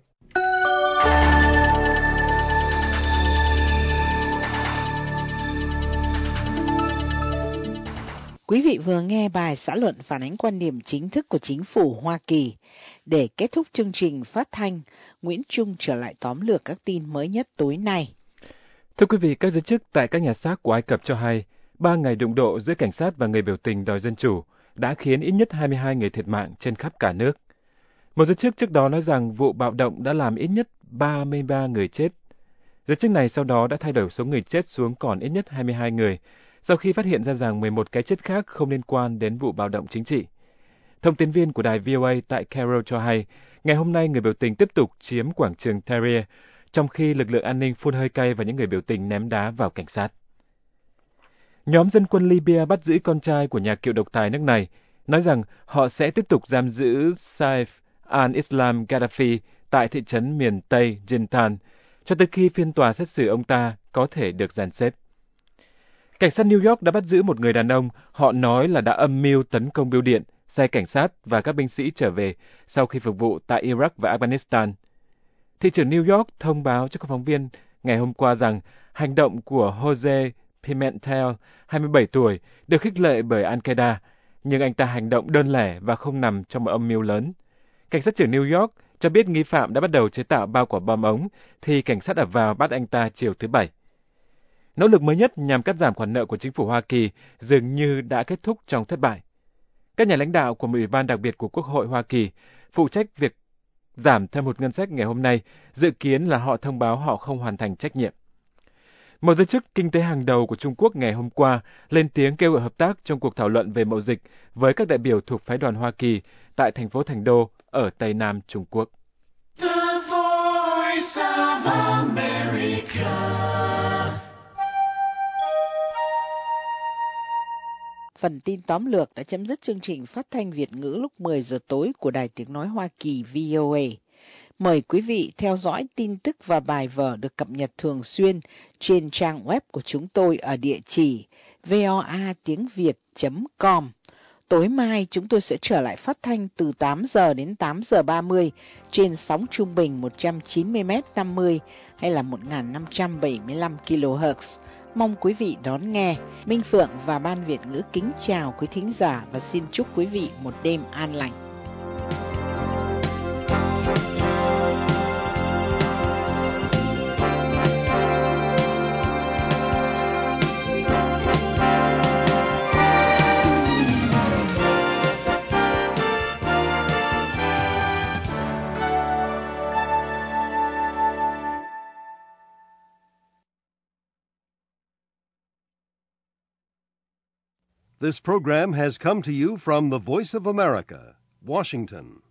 Quý vị vừa nghe bài xã luận phản ánh quan điểm chính thức của chính phủ Hoa Kỳ. Để kết thúc chương trình phát thanh, Nguyễn Trung trở lại tóm lược các tin mới nhất tối nay. Thưa quý vị, các giới chức tại các nhà xác của Ai Cập cho hay, ba ngày đụng độ giữa cảnh sát và người biểu tình đòi dân chủ đã khiến ít nhất hai mươi hai người thiệt mạng trên khắp cả nước. Một giới chức trước đó nói rằng vụ bạo động đã làm ít nhất ba mươi ba người chết. Giới chức này sau đó đã thay đổi số người chết xuống còn ít nhất hai mươi hai người, sau khi phát hiện ra rằng mười một cái chết khác không liên quan đến vụ bạo động chính trị. Thông tin viên của đài vê o a tại Cairo cho hay, ngày hôm nay người biểu tình tiếp tục chiếm quảng trường Tahrir, trong khi lực lượng an ninh phun hơi cay và những người biểu tình ném đá vào cảnh sát. Nhóm dân quân Libya bắt giữ con trai của nhà cựu độc tài nước này, nói rằng họ sẽ tiếp tục giam giữ Saif al-Islam Gaddafi tại thị trấn miền Tây Jintan, cho tới khi phiên tòa xét xử ông ta có thể được dàn xếp. Cảnh sát New York đã bắt giữ một người đàn ông, họ nói là đã âm mưu tấn công bưu điện, xe cảnh sát và các binh sĩ trở về sau khi phục vụ tại Iraq và Afghanistan. Thị trưởng New York thông báo cho các phóng viên ngày hôm qua rằng hành động của Jose Pimentel, hai mươi bảy tuổi, được khích lệ bởi Al-Qaeda, nhưng anh ta hành động đơn lẻ và không nằm trong một âm mưu lớn. Cảnh sát trưởng New York cho biết nghi phạm đã bắt đầu chế tạo bao quả bom ống, thì cảnh sát ập vào bắt anh ta chiều thứ Bảy. Nỗ lực mới nhất nhằm cắt giảm khoản nợ của chính phủ Hoa Kỳ dường như đã kết thúc trong thất bại. Các nhà lãnh đạo của một ủy ban đặc biệt của Quốc hội Hoa Kỳ phụ trách việc giảm thâm hụt ngân sách ngày hôm nay dự kiến là họ thông báo họ không hoàn thành trách nhiệm. Một giới chức kinh tế hàng đầu của Trung Quốc ngày hôm qua lên tiếng kêu gọi hợp tác trong cuộc thảo luận về mậu dịch với các đại biểu thuộc phái đoàn Hoa Kỳ tại thành phố Thành Đô ở Tây Nam Trung Quốc. The Voice of America. Phần tin tóm lược đã chấm dứt chương trình phát thanh Việt ngữ lúc mười giờ tối của Đài Tiếng Nói Hoa Kỳ vê o a. Mời quý vị theo dõi tin tức và bài vở được cập nhật thường xuyên trên trang web của chúng tôi ở địa chỉ voa tiếng việt chấm com. Tối mai chúng tôi sẽ trở lại phát thanh từ tám giờ đến tám giờ ba mươi trên sóng trung bình một trăm chín mươi mét năm mươi hay là một nghìn năm trăm bảy mươi lăm ki lô héc. Mong quý vị đón nghe. Minh Phượng và Ban Việt ngữ kính chào quý thính giả và xin chúc quý vị một đêm an lành. This program has come to you from the Voice of America, Washington.